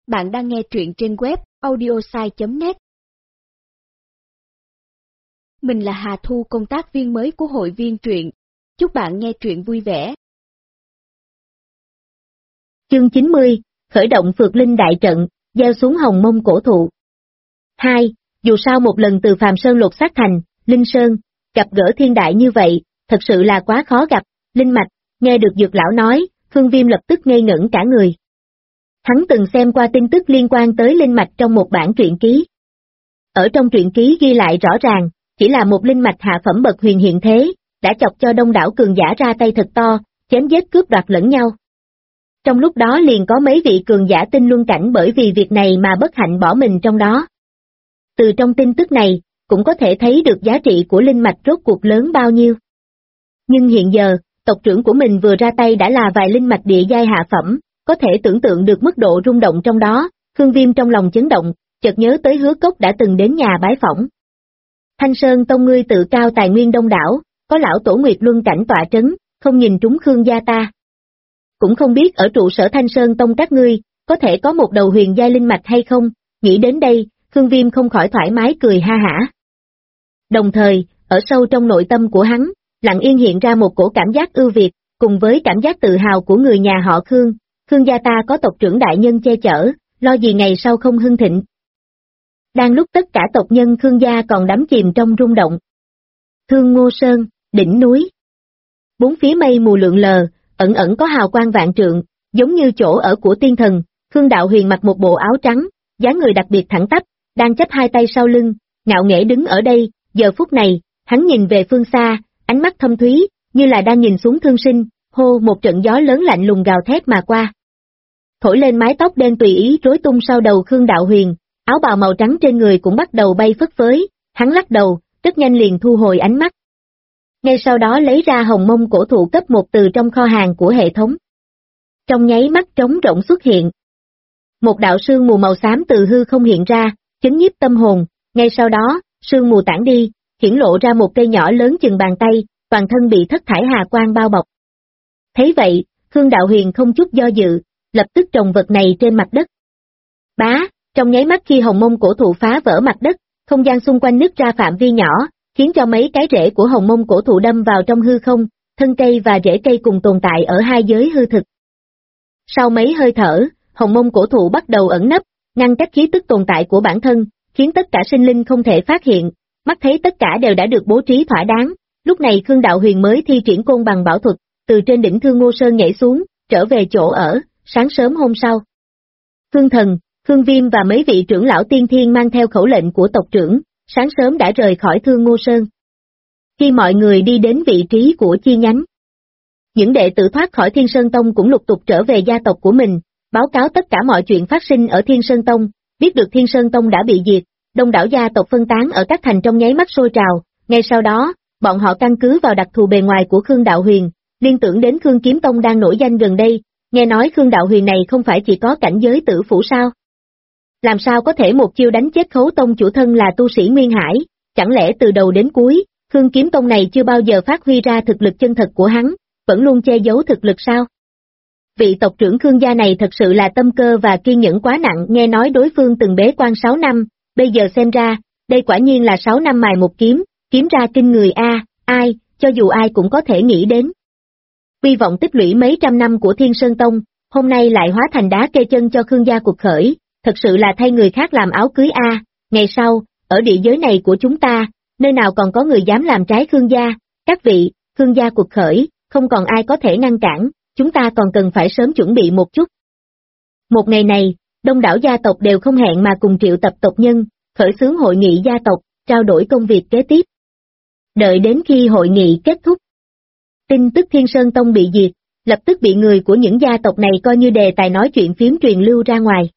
Bạn đang nghe truyện trên web audiosai.net. Mình là Hà Thu, công tác viên mới của hội viên truyện. Chúc bạn nghe truyện vui vẻ. Chương 90, khởi động Phược Linh đại trận, gieo xuống Hồng Mông cổ thụ. 2. Dù sao một lần từ Phàm Sơn lột xác thành Linh Sơn, gặp gỡ thiên đại như vậy, thật sự là quá khó gặp. Linh mạch, nghe được Dược lão nói, Phương Viêm lập tức ngây ngẩn cả người. Hắn từng xem qua tin tức liên quan tới linh mạch trong một bản truyện ký. Ở trong truyện ký ghi lại rõ ràng, chỉ là một linh mạch hạ phẩm bậc huyền hiện thế, đã chọc cho đông đảo cường giả ra tay thật to, chém giết cướp đoạt lẫn nhau. Trong lúc đó liền có mấy vị cường giả tinh luân cảnh bởi vì việc này mà bất hạnh bỏ mình trong đó. Từ trong tin tức này, cũng có thể thấy được giá trị của linh mạch rốt cuộc lớn bao nhiêu. Nhưng hiện giờ, tộc trưởng của mình vừa ra tay đã là vài linh mạch địa giai hạ phẩm, có thể tưởng tượng được mức độ rung động trong đó. Phương Viêm trong lòng chấn động, chợt nhớ tới Hứa Cốc đã từng đến nhà bái phỏng. Thanh Sơn tông ngươi tự cao tài nguyên đông đảo, có lão tổ Nguyệt Luân cảnh tọa trấn, không nhìn trúng Khương gia ta. Cũng không biết ở trụ sở Thanh Sơn tông các ngươi, có thể có một đầu huyền giai linh mạch hay không. Nghĩ đến đây, Phương Viêm không khỏi thoải mái cười ha hả. Đồng thời, ở sâu trong nội tâm của hắn, lặng yên hiện ra một cổ cảm giác ưu việt, cùng với cảm giác tự hào của người nhà họ Khương. Khương gia ta có tộc trưởng đại nhân che chở, lo gì ngày sau không hưng thịnh. Đang lúc tất cả tộc nhân Khương gia còn đắm chìm trong rung động. Thương Ngô Sơn, đỉnh núi. Bốn phía mây mù lượn lờ, ẩn ẩn có hào quang vạn trượng, giống như chỗ ở của tiên thần. Khương Đạo Huyền mặc một bộ áo trắng, dáng người đặc biệt thẳng tắp, đang chắp hai tay sau lưng, ngạo nghễ đứng ở đây. Giờ phút này, hắn nhìn về phương xa, ánh mắt thâm thúy, như là đang nhìn xuống thương sinh. Hô, một trận gió lớn lạnh lùng gào thét mà qua. Thổi lên mái tóc đen tùy ý rối tung sau đầu Khương Đạo Huyền, áo bào màu trắng trên người cũng bắt đầu bay phất phới, hắn lắc đầu, rất nhanh liền thu hồi ánh mắt. Ngay sau đó lấy ra Hồng Mông cổ thụ cấp 1 từ trong kho hàng của hệ thống. Trong nháy mắt trống rỗng xuất hiện. Một đạo sương mù màu xám từ hư không hiện ra, chấn nhiếp tâm hồn, ngay sau đó, sương mù tản đi, hiển lộ ra một cây nhỏ lớn chừng bàn tay, toàn thân bị thất thải hà quang bao bọc. Thấy vậy, Khương Đạo Huyền không chút do dự, lập tức trồng vật này trên mặt đất. Bá, trong nháy mắt khi Hồng Mông cổ thụ phá vỡ mặt đất, không gian xung quanh nứt ra phạm vi nhỏ, khiến cho mấy cái rễ của Hồng Mông cổ thụ đâm vào trong hư không, thân cây và rễ cây cùng tồn tại ở hai giới hư thực. Sau mấy hơi thở, Hồng Mông cổ thụ bắt đầu ẩn nấp, ngăn cách khí tức tồn tại của bản thân, khiến tất cả sinh linh không thể phát hiện, mắt thấy tất cả đều đã được bố trí thỏa đáng. Lúc này Khương Đạo Huyền mới thi triển côn bằng bảo thuật, từ trên đỉnh Thương Ngô Sơn nhảy xuống, trở về chỗ ở. Sáng sớm hôm sau, Khương Thần, Khương Viêm và mấy vị trưởng lão tiên thiên mang theo khẩu lệnh của tộc trưởng, sáng sớm đã rời khỏi Thương Ngô Sơn. Khi mọi người đi đến vị trí của chi nhánh, những đệ tử thoát khỏi Thiên Sơn Tông cũng lục tục trở về gia tộc của mình, báo cáo tất cả mọi chuyện phát sinh ở Thiên Sơn Tông. Biết được Thiên Sơn Tông đã bị diệt, đông đảo gia tộc phân tán ở các thành trong nháy mắt sôi trào. Ngay sau đó, bọn họ căn cứ vào đặc thù bề ngoài của Khương Đạo Huyền, liên tưởng đến Khương Kiếm Tông đang nổi danh gần đây. Nghe nói Khương Đạo Huyền này không phải chỉ có cảnh giới tử phủ sao? Làm sao có thể một chiêu đánh chết Khấu Tông chủ thân là tu sĩ Nguyên Hải? Chẳng lẽ từ đầu đến cuối, Khương Kiếm Tông này chưa bao giờ phát huy ra thực lực chân thật của hắn, vẫn luôn che giấu thực lực sao? Vị tộc trưởng Khương gia này thật sự là tâm cơ và kiên nhẫn quá nặng. Nghe nói đối phương từng bế quan 6 năm, bây giờ xem ra, đây quả nhiên là 6 năm mài một kiếm, kiếm ra kinh người a. Ai, cho dù ai cũng có thể nghĩ đến. Hy vọng tích lũy mấy trăm năm của Thiên Sơn Tông, hôm nay lại hóa thành đá kê chân cho Khương gia cuộc khởi, thật sự là thay người khác làm áo cưới a. Ngày sau, ở địa giới này của chúng ta, nơi nào còn có người dám làm trái Khương gia? Các vị, Khương gia cuộc khởi, không còn ai có thể ngăn cản, chúng ta còn cần phải sớm chuẩn bị một chút. Một ngày này, đông đảo gia tộc đều không hẹn mà cùng triệu tập tộc nhân, khởi xướng hội nghị gia tộc, trao đổi công việc kế tiếp. Đợi đến khi hội nghị kết thúc, tin tức Thiên Sơn Tông bị diệt, lập tức bị người của những gia tộc này coi như đề tài nói chuyện phiếm truyền lưu ra ngoài.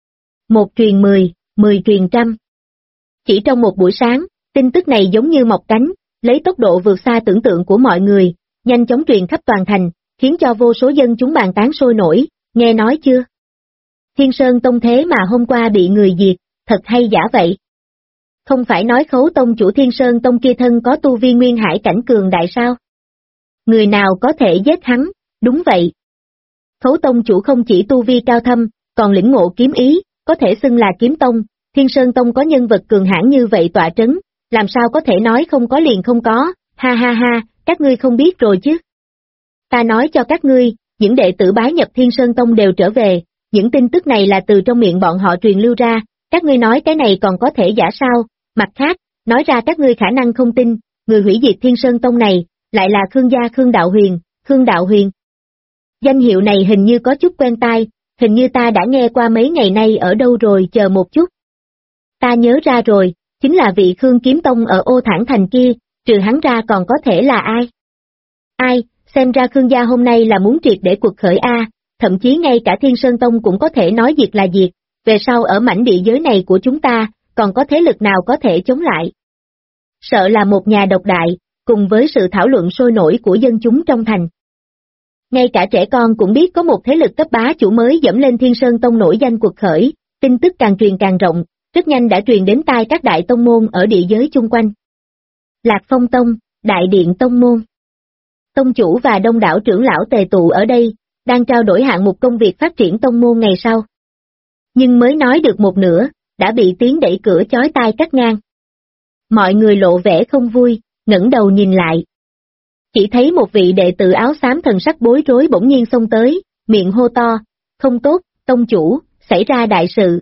1 truyền 10, 10 truyền trăm. Chỉ trong một buổi sáng, tin tức này giống như mọc cánh, lấy tốc độ vượt xa tưởng tượng của mọi người, nhanh chóng truyền khắp toàn thành, khiến cho vô số dân chúng bàn tán sôi nổi. Nghe nói chưa? Thiên Sơn Tông thế mà hôm qua bị người diệt, thật hay giả vậy? Không phải nói Khấu Tông chủ Thiên Sơn Tông kia thân có tu vi Nguyên Hải cảnh cường đại sao? Người nào có thể giết hắn? Đúng vậy. Khấu Tông chủ không chỉ tu vi cao thâm, còn lĩnh ngộ kiếm ý, có thể xưng là kiếm tông, Thiên Sơn Tông có nhân vật cường hãn như vậy tọa trấn, làm sao có thể nói không có liền không có, ha ha ha, các ngươi không biết rồi chứ. Ta nói cho các ngươi, những đệ tử bái nhập Thiên Sơn Tông đều trở về, những tin tức này là từ trong miệng bọn họ truyền lưu ra, các ngươi nói cái này còn có thể giả sao, mặt khác, nói ra các ngươi khả năng không tin, người hủy diệt Thiên Sơn Tông này, lại là Khương gia Khương Đạo Huyền. Danh hiệu này hình như có chút quen tai, hình như ta đã nghe qua mấy ngày nay ở đâu rồi, chờ một chút. Ta nhớ ra rồi, chính là vị Khương Kiếm Tông ở Ô Thản Thành kia, trừ hắn ra còn có thể là ai? Ai, xem ra Khương gia hôm nay là muốn triệt để cuộc khởi A, thậm chí ngay cả Thiên Sơn Tông cũng có thể nói diệt là diệt, về sau ở mảnh địa giới này của chúng ta, còn có thế lực nào có thể chống lại? Sợ là một nhà độc đại, cùng với sự thảo luận sôi nổi của dân chúng trong thành. Ngay cả trẻ con cũng biết có một thế lực cấp bá chủ mới dẫm lên Thiên Sơn Tông nổi danh cuộc khởi, tin tức càng truyền càng rộng, rất nhanh đã truyền đến tai các đại tông môn ở địa giới chung quanh. Lạc Phong Tông, Đại Điện Tông Môn. Tông chủ và đông đảo trưởng lão tề tụ ở đây, đang trao đổi hạng mục công việc phát triển tông môn ngày sau. Nhưng mới nói được một nửa, đã bị tiếng đẩy cửa chói tai cắt ngang. Mọi người lộ vẻ không vui, ngẩng đầu nhìn lại. Chỉ thấy một vị đệ tử áo xám thần sắc bối rối bỗng nhiên xông tới, miệng hô to, không tốt, tông chủ, xảy ra đại sự,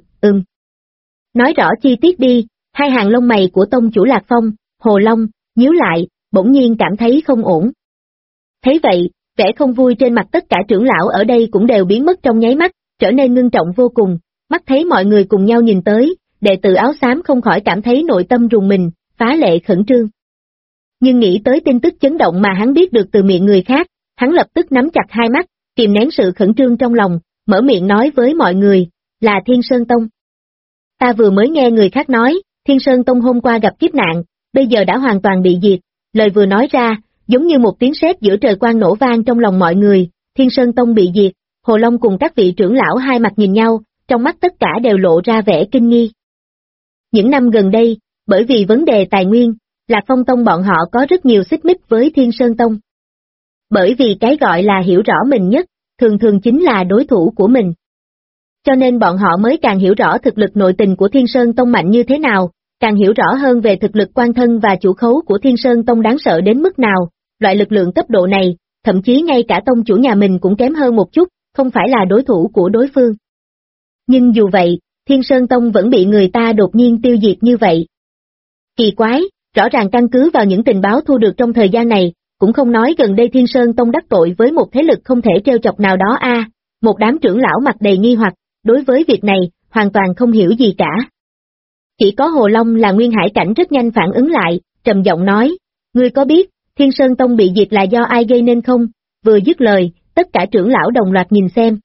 Nói rõ chi tiết đi, hai hàng lông mày của tông chủ Lạc Phong, Hồ Long, nhíu lại, bỗng nhiên cảm thấy không ổn. Thấy vậy, vẻ không vui trên mặt tất cả trưởng lão ở đây cũng đều biến mất trong nháy mắt, trở nên ngưng trọng vô cùng, mắt thấy mọi người cùng nhau nhìn tới, đệ tử áo xám không khỏi cảm thấy nội tâm rùng mình, phá lệ khẩn trương. Nhưng nghĩ tới tin tức chấn động mà hắn biết được từ miệng người khác, hắn lập tức nắm chặt hai mắt, kìm nén sự khẩn trương trong lòng, mở miệng nói với mọi người, là Thiên Sơn Tông. Ta vừa mới nghe người khác nói, Thiên Sơn Tông hôm qua gặp kiếp nạn, bây giờ đã hoàn toàn bị diệt, lời vừa nói ra, giống như một tiếng sét giữa trời quang nổ vang trong lòng mọi người, Thiên Sơn Tông bị diệt, Hồ Long cùng các vị trưởng lão hai mặt nhìn nhau, trong mắt tất cả đều lộ ra vẻ kinh nghi. Những năm gần đây, bởi vì vấn đề tài nguyên, Lạc Phong Tông bọn họ có rất nhiều xích mích với Thiên Sơn Tông. Bởi vì cái gọi là hiểu rõ mình nhất, thường thường chính là đối thủ của mình. Cho nên bọn họ mới càng hiểu rõ thực lực nội tình của Thiên Sơn Tông mạnh như thế nào, càng hiểu rõ hơn về thực lực quan thân và chủ khấu của Thiên Sơn Tông đáng sợ đến mức nào, loại lực lượng cấp độ này, thậm chí ngay cả tông chủ nhà mình cũng kém hơn một chút, không phải là đối thủ của đối phương. Nhưng dù vậy, Thiên Sơn Tông vẫn bị người ta đột nhiên tiêu diệt như vậy. Kỳ quái, rõ ràng căn cứ vào những tình báo thu được trong thời gian này, cũng không nói gần đây Thiên Sơn Tông đắc tội với một thế lực không thể trêu chọc nào đó một đám trưởng lão mặt đầy nghi hoặc, đối với việc này, hoàn toàn không hiểu gì cả. Chỉ có Hồ Long là Nguyên Hải Cảnh rất nhanh phản ứng lại, trầm giọng nói, ngươi có biết, Thiên Sơn Tông bị diệt là do ai gây nên không? Vừa dứt lời, tất cả trưởng lão đồng loạt nhìn xem.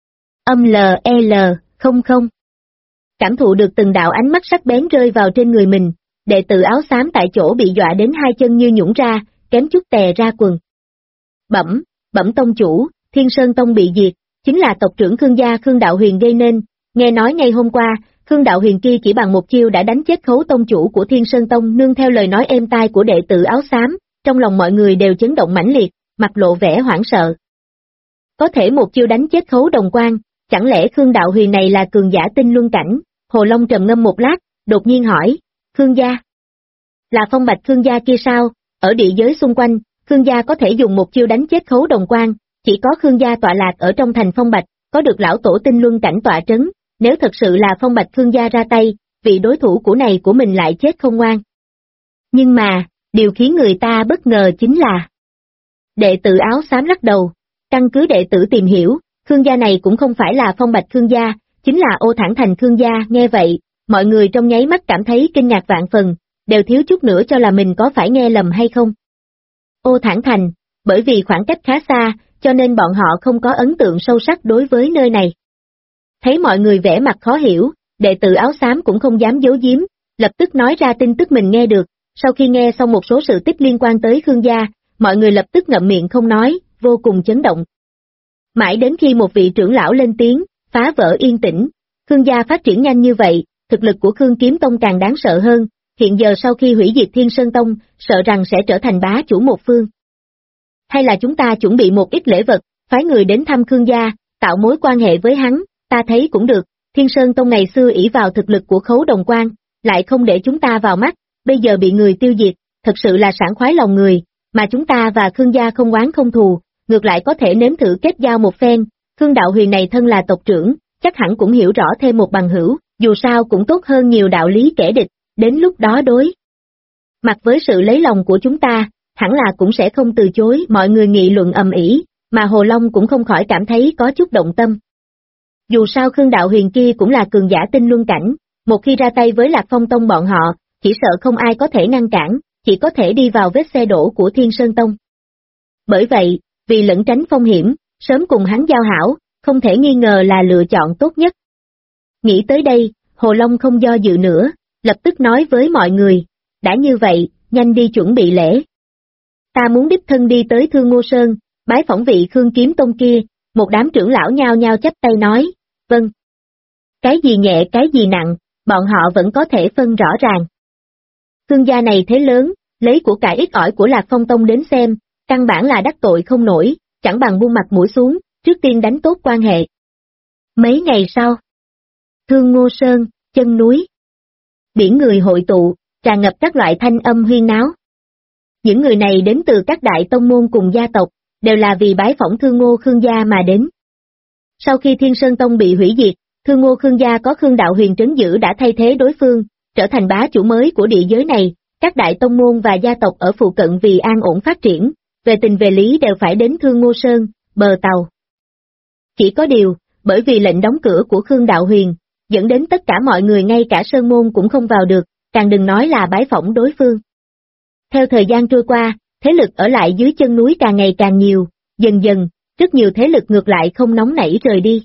Không. Cảm thụ được từng đạo ánh mắt sắc bén rơi vào trên người mình, đệ tử áo xám tại chỗ bị dọa đến hai chân như nhũn ra, kém chút tè ra quần. Bẩm tông chủ, Thiên Sơn Tông bị diệt, chính là tộc trưởng Khương gia Khương Đạo Huyền gây nên, nghe nói ngay hôm qua, Khương Đạo Huyền kia chỉ bằng một chiêu đã đánh chết khấu tông chủ của Thiên Sơn Tông nương theo lời nói êm tai của đệ tử áo xám, trong lòng mọi người đều chấn động mãnh liệt, mặt lộ vẻ hoảng sợ. Có thể một chiêu đánh chết khấu đồng quan, chẳng lẽ Khương Đạo Huyền này là cường giả tinh luân cảnh? Hồ Long trầm ngâm một lát, đột nhiên hỏi, Khương gia? Là Phong Bạch Khương gia kia sao? Ở địa giới xung quanh, Khương gia có thể dùng một chiêu đánh chết khấu đồng quan, chỉ có Khương gia tọa lạc ở trong thành Phong Bạch, có được lão tổ tinh luân cảnh tọa trấn, nếu thật sự là Phong Bạch Khương gia ra tay, vị đối thủ của mình lại chết không ngoan. Nhưng mà, điều khiến người ta bất ngờ chính là đệ tử áo xám lắc đầu, căn cứ đệ tử tìm hiểu, Khương gia này cũng không phải là Phong Bạch Khương gia, chính là Ô Thản Thành Khương gia. Nghe vậy, mọi người trong nháy mắt cảm thấy kinh ngạc vạn phần, đều thiếu chút nữa cho là mình có phải nghe lầm hay không. Ô Thản Thành, bởi vì khoảng cách khá xa, cho nên bọn họ không có ấn tượng sâu sắc đối với nơi này. Thấy mọi người vẻ mặt khó hiểu, đệ tử áo xám cũng không dám giấu giếm, lập tức nói ra tin tức mình nghe được, sau khi nghe xong một số sự tích liên quan tới Khương gia, mọi người lập tức ngậm miệng không nói, vô cùng chấn động. Mãi đến khi một vị trưởng lão lên tiếng, phá vỡ yên tĩnh, Khương gia phát triển nhanh như vậy, thực lực của Khương Kiếm Tông càng đáng sợ hơn, hiện giờ sau khi hủy diệt Thiên Sơn Tông, sợ rằng sẽ trở thành bá chủ một phương. Hay là chúng ta chuẩn bị một ít lễ vật, phái người đến thăm Khương gia, tạo mối quan hệ với hắn, ta thấy cũng được, Thiên Sơn Tông ngày xưa ỷ vào thực lực của Khấu Đồng Quan, lại không để chúng ta vào mắt, bây giờ bị người tiêu diệt, thật sự là sảng khoái lòng người, mà chúng ta và Khương gia không oán không thù, ngược lại có thể nếm thử kết giao một phen. Khương Đạo Huyền này thân là tộc trưởng, chắc hẳn cũng hiểu rõ thêm một bằng hữu, dù sao cũng tốt hơn nhiều đạo lý kẻ địch, đến lúc đó đối mặt với sự lấy lòng của chúng ta, hẳn là cũng sẽ không từ chối. Mọi người nghị luận ầm ĩ, mà Hồ Long cũng không khỏi cảm thấy có chút động tâm. Dù sao Khương Đạo Huyền kia cũng là cường giả tinh luân cảnh, một khi ra tay với Lạc Phong Tông bọn họ, chỉ sợ không ai có thể ngăn cản, chỉ có thể đi vào vết xe đổ của Thiên Sơn Tông. Bởi vậy, vì lẩn tránh phong hiểm, sớm cùng hắn giao hảo, không thể nghi ngờ là lựa chọn tốt nhất. Nghĩ tới đây, Hồ Long không do dự nữa, lập tức nói với mọi người, đã như vậy, nhanh đi chuẩn bị lễ. Ta muốn đích thân đi tới Thương Ngô Sơn, bái phỏng vị Khương Kiếm Tông kia. Một đám trưởng lão nhao nhao chắp tay nói, vâng. Cái gì nhẹ cái gì nặng, bọn họ vẫn có thể phân rõ ràng. Khương gia này thế lớn, lấy của cải ít ỏi của Lạc Phong Tông đến xem, căn bản là đắc tội không nổi, chẳng bằng buông mặt mũi xuống, trước tiên đánh tốt quan hệ. Mấy ngày sau, Thương Ngô Sơn, chân núi. Biển người hội tụ, tràn ngập các loại thanh âm huyên náo. Những người này đến từ các đại tông môn cùng gia tộc, đều là vì bái phỏng Thương Ngô Khương gia mà đến. Sau khi Thiên Sơn Tông bị hủy diệt, Thương Ngô Khương gia có Khương Đạo Huyền trấn giữ đã thay thế đối phương, trở thành bá chủ mới của địa giới này, các đại tông môn và gia tộc ở phụ cận vì an ổn phát triển, về tình về lý đều phải đến Thương Ngô Sơn, bờ tàu. Chỉ có điều, bởi vì lệnh đóng cửa của Khương Đạo Huyền, dẫn đến tất cả mọi người ngay cả Sơn Môn cũng không vào được, càng đừng nói là bái phỏng đối phương. Theo thời gian trôi qua, thế lực ở lại dưới chân núi càng ngày càng nhiều, dần dần, rất nhiều thế lực ngược lại không nóng nảy rời đi.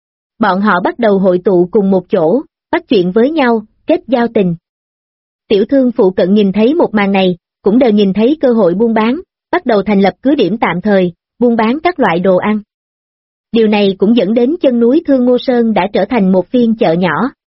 Bọn họ bắt đầu hội tụ cùng một chỗ, bắt chuyện với nhau, kết giao tình. Tiểu thương phụ cận nhìn thấy một màn này, cũng đều nhìn thấy cơ hội buôn bán, bắt đầu thành lập cứ điểm tạm thời, buôn bán các loại đồ ăn. Điều này cũng dẫn đến chân núi Thương Ngô Sơn đã trở thành một phiên chợ nhỏ.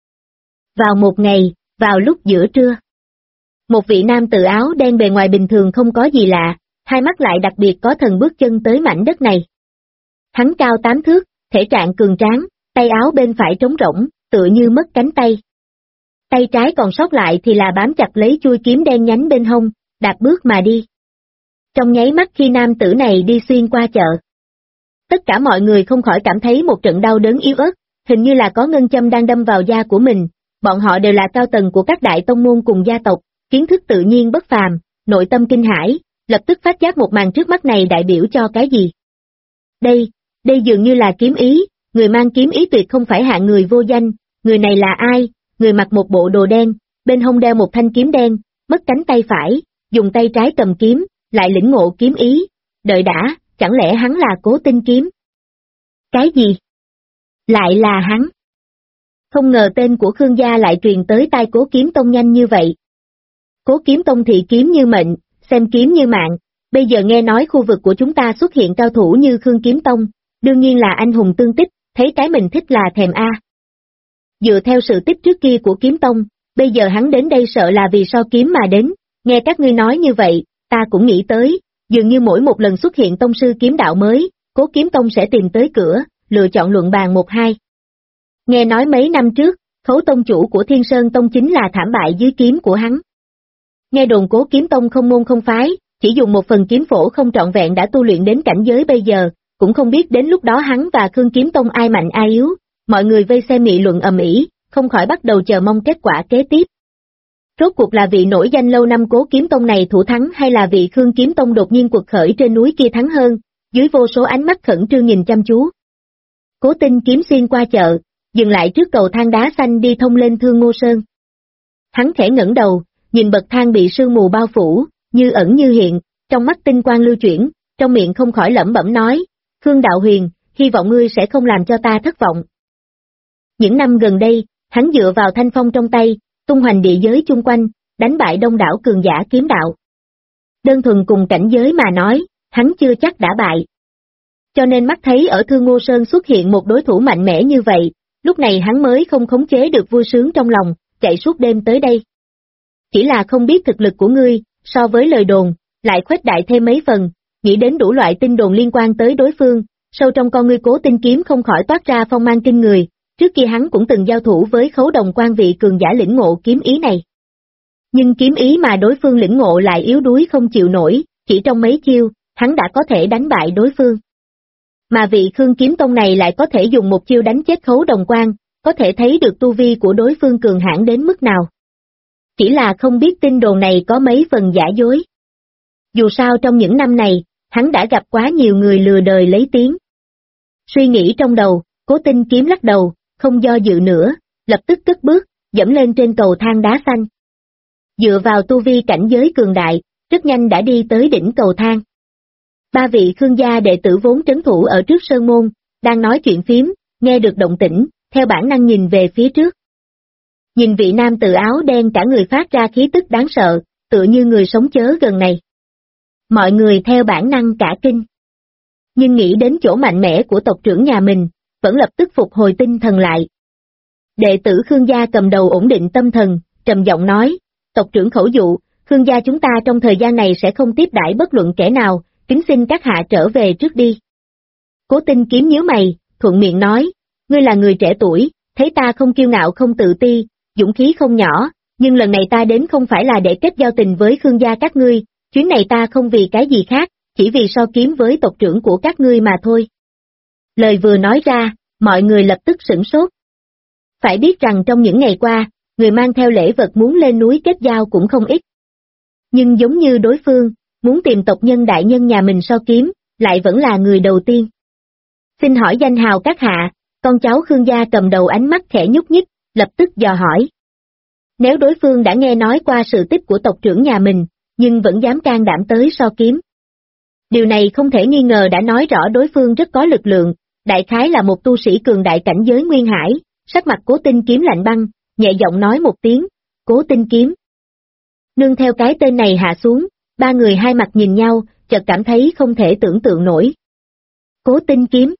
Vào một ngày, vào lúc giữa trưa, một vị nam tự áo đen bề ngoài bình thường không có gì lạ, hai mắt lại đặc biệt có thần bước chân tới mảnh đất này. Hắn cao 8 thước, thể trạng cường tráng, tay áo bên phải trống rỗng, tựa như mất cánh tay. Tay trái còn sót lại thì là bám chặt lấy chuôi kiếm đen nhánh bên hông, đạp bước mà đi. Trong nháy mắt khi nam tử này đi xuyên qua chợ, tất cả mọi người không khỏi cảm thấy một trận đau đớn yếu ớt, hình như là có ngân châm đang đâm vào da của mình. Bọn họ đều là cao tầng của các đại tông môn cùng gia tộc, kiến thức tự nhiên bất phàm, nội tâm kinh hãi, lập tức phát giác một màn trước mắt này đại biểu cho cái gì. Đây dường như là kiếm ý, người mang kiếm ý tuyệt không phải hạng người vô danh, người này là ai? Người mặc một bộ đồ đen, bên hông đeo một thanh kiếm đen, mất cánh tay phải, dùng tay trái cầm kiếm, lại lĩnh ngộ kiếm ý. Đợi đã, chẳng lẽ hắn là Cố Tinh Kiếm? Cái gì? Lại là hắn? Không ngờ tên của Khương gia lại truyền tới tai Cố Kiếm Tông nhanh như vậy. Cố Kiếm Tông thì kiếm như mệnh, xem kiếm như mạng, bây giờ nghe nói khu vực của chúng ta xuất hiện cao thủ như Khương Kiếm Tông, đương nhiên là anh hùng tương tích, thấy cái mình thích là thèm a. Dựa theo sự tích trước kia của Kiếm Tông, bây giờ hắn đến đây sợ là vì so kiếm mà đến, nghe các ngươi nói như vậy, ta cũng nghĩ tới, dường như mỗi một lần xuất hiện tông sư kiếm đạo mới, Cố Kiếm Tông sẽ tìm tới cửa, lựa chọn luận bàn 1-2. Nghe nói mấy năm trước, Khấu tông chủ của Thiên Sơn Tông chính là thảm bại dưới kiếm của hắn. Nghe đồn Cố Kiếm Tông không môn không phái, chỉ dùng một phần kiếm phổ không trọn vẹn đã tu luyện đến cảnh giới bây giờ, cũng không biết đến lúc đó hắn và Khương Kiếm Tông ai mạnh ai yếu, mọi người vây xem nghị luận ầm ĩ, không khỏi bắt đầu chờ mong kết quả kế tiếp. Rốt cuộc là vị nổi danh lâu năm Cố Kiếm Tông này thủ thắng hay là vị Khương Kiếm Tông đột nhiên quật khởi trên núi kia thắng hơn, dưới vô số ánh mắt khẩn trương nhìn chăm chú. Cố Tinh Kiếm xuyên qua chợ, dừng lại trước cầu thang đá xanh đi thông lên Thương Ngô Sơn. Hắn khẽ ngẩng đầu, nhìn bậc thang bị sương mù bao phủ, như ẩn như hiện, trong mắt tinh quang lưu chuyển, trong miệng không khỏi lẩm bẩm nói, Khương Đạo Huyền, hy vọng ngươi sẽ không làm cho ta thất vọng. Những năm gần đây, hắn dựa vào thanh phong trong tay, tung hoành địa giới chung quanh, đánh bại đông đảo cường giả kiếm đạo. Đơn thuần cùng cảnh giới mà nói, hắn chưa chắc đã bại. Cho nên mắt thấy ở Thương Ngô Sơn xuất hiện một đối thủ mạnh mẽ như vậy, lúc này hắn mới không khống chế được vui sướng trong lòng, chạy suốt đêm tới đây. Chỉ là không biết thực lực của ngươi, so với lời đồn, lại khuếch đại thêm mấy phần, nghĩ đến đủ loại tin đồn liên quan tới đối phương, sâu trong con ngươi Cố Tinh Kiếm không khỏi toát ra phong mang kinh người, trước kia hắn cũng từng giao thủ với Khấu Đồng Quan vị cường giả lĩnh ngộ kiếm ý này. Nhưng kiếm ý mà đối phương lĩnh ngộ lại yếu đuối không chịu nổi, chỉ trong mấy chiêu, hắn đã có thể đánh bại đối phương. Mà vị Khương Kiếm Tông này lại có thể dùng một chiêu đánh chết Khấu Đồng Quan, có thể thấy được tu vi của đối phương cường hãn đến mức nào. Chỉ là không biết tin đồn này có mấy phần giả dối. Dù sao trong những năm này, hắn đã gặp quá nhiều người lừa đời lấy tiếng. Suy nghĩ trong đầu, Cố Tinh Kiếm lắc đầu, không do dự nữa, lập tức cất bước, dẫm lên trên cầu thang đá xanh. Dựa vào tu vi cảnh giới cường đại, rất nhanh đã đi tới đỉnh cầu thang. Ba vị Khương gia đệ tử vốn trấn thủ ở trước sơn môn, đang nói chuyện phím, nghe được động tĩnh, theo bản năng nhìn về phía trước. Nhìn vị nam tử áo đen cả người phát ra khí tức đáng sợ, tựa như người sống chớ gần này. Mọi người theo bản năng cả kinh. Nhưng nghĩ đến chỗ mạnh mẽ của tộc trưởng nhà mình, vẫn lập tức phục hồi tinh thần lại. Đệ tử Khương gia cầm đầu ổn định tâm thần, trầm giọng nói, tộc trưởng Khẩu Dụ, Khương gia chúng ta trong thời gian này sẽ không tiếp đãi bất luận kẻ nào, kính xin các hạ trở về trước đi. Cố Tinh Kiếm nhíu mày, thuận miệng nói, ngươi là người trẻ tuổi, thấy ta không kiêu ngạo không tự ti, dũng khí không nhỏ, nhưng lần này ta đến không phải là để kết giao tình với Khương gia các ngươi, chuyến này ta không vì cái gì khác, chỉ vì so kiếm với tộc trưởng của các ngươi mà thôi. Lời vừa nói ra, mọi người lập tức sửng sốt. Phải biết rằng trong những ngày qua, người mang theo lễ vật muốn lên núi kết giao cũng không ít. Nhưng giống như đối phương, muốn tìm tộc nhân đại nhân nhà mình so kiếm, lại vẫn là người đầu tiên. Xin hỏi danh hào các hạ, con cháu Khương gia cầm đầu ánh mắt khẽ nhúc nhích, lập tức dò hỏi. Nếu đối phương đã nghe nói qua sự tích của tộc trưởng nhà mình, nhưng vẫn dám can đảm tới so kiếm. Điều này không thể nghi ngờ đã nói rõ đối phương rất có lực lượng, đại khái là một tu sĩ cường đại cảnh giới nguyên hải, sắc mặt Cố Tinh Kiếm lạnh băng, nhẹ giọng nói một tiếng, Cố Tinh Kiếm. Nương theo cái tên này hạ xuống, ba người hai mặt nhìn nhau, chợt cảm thấy không thể tưởng tượng nổi. Cố Tinh Kiếm.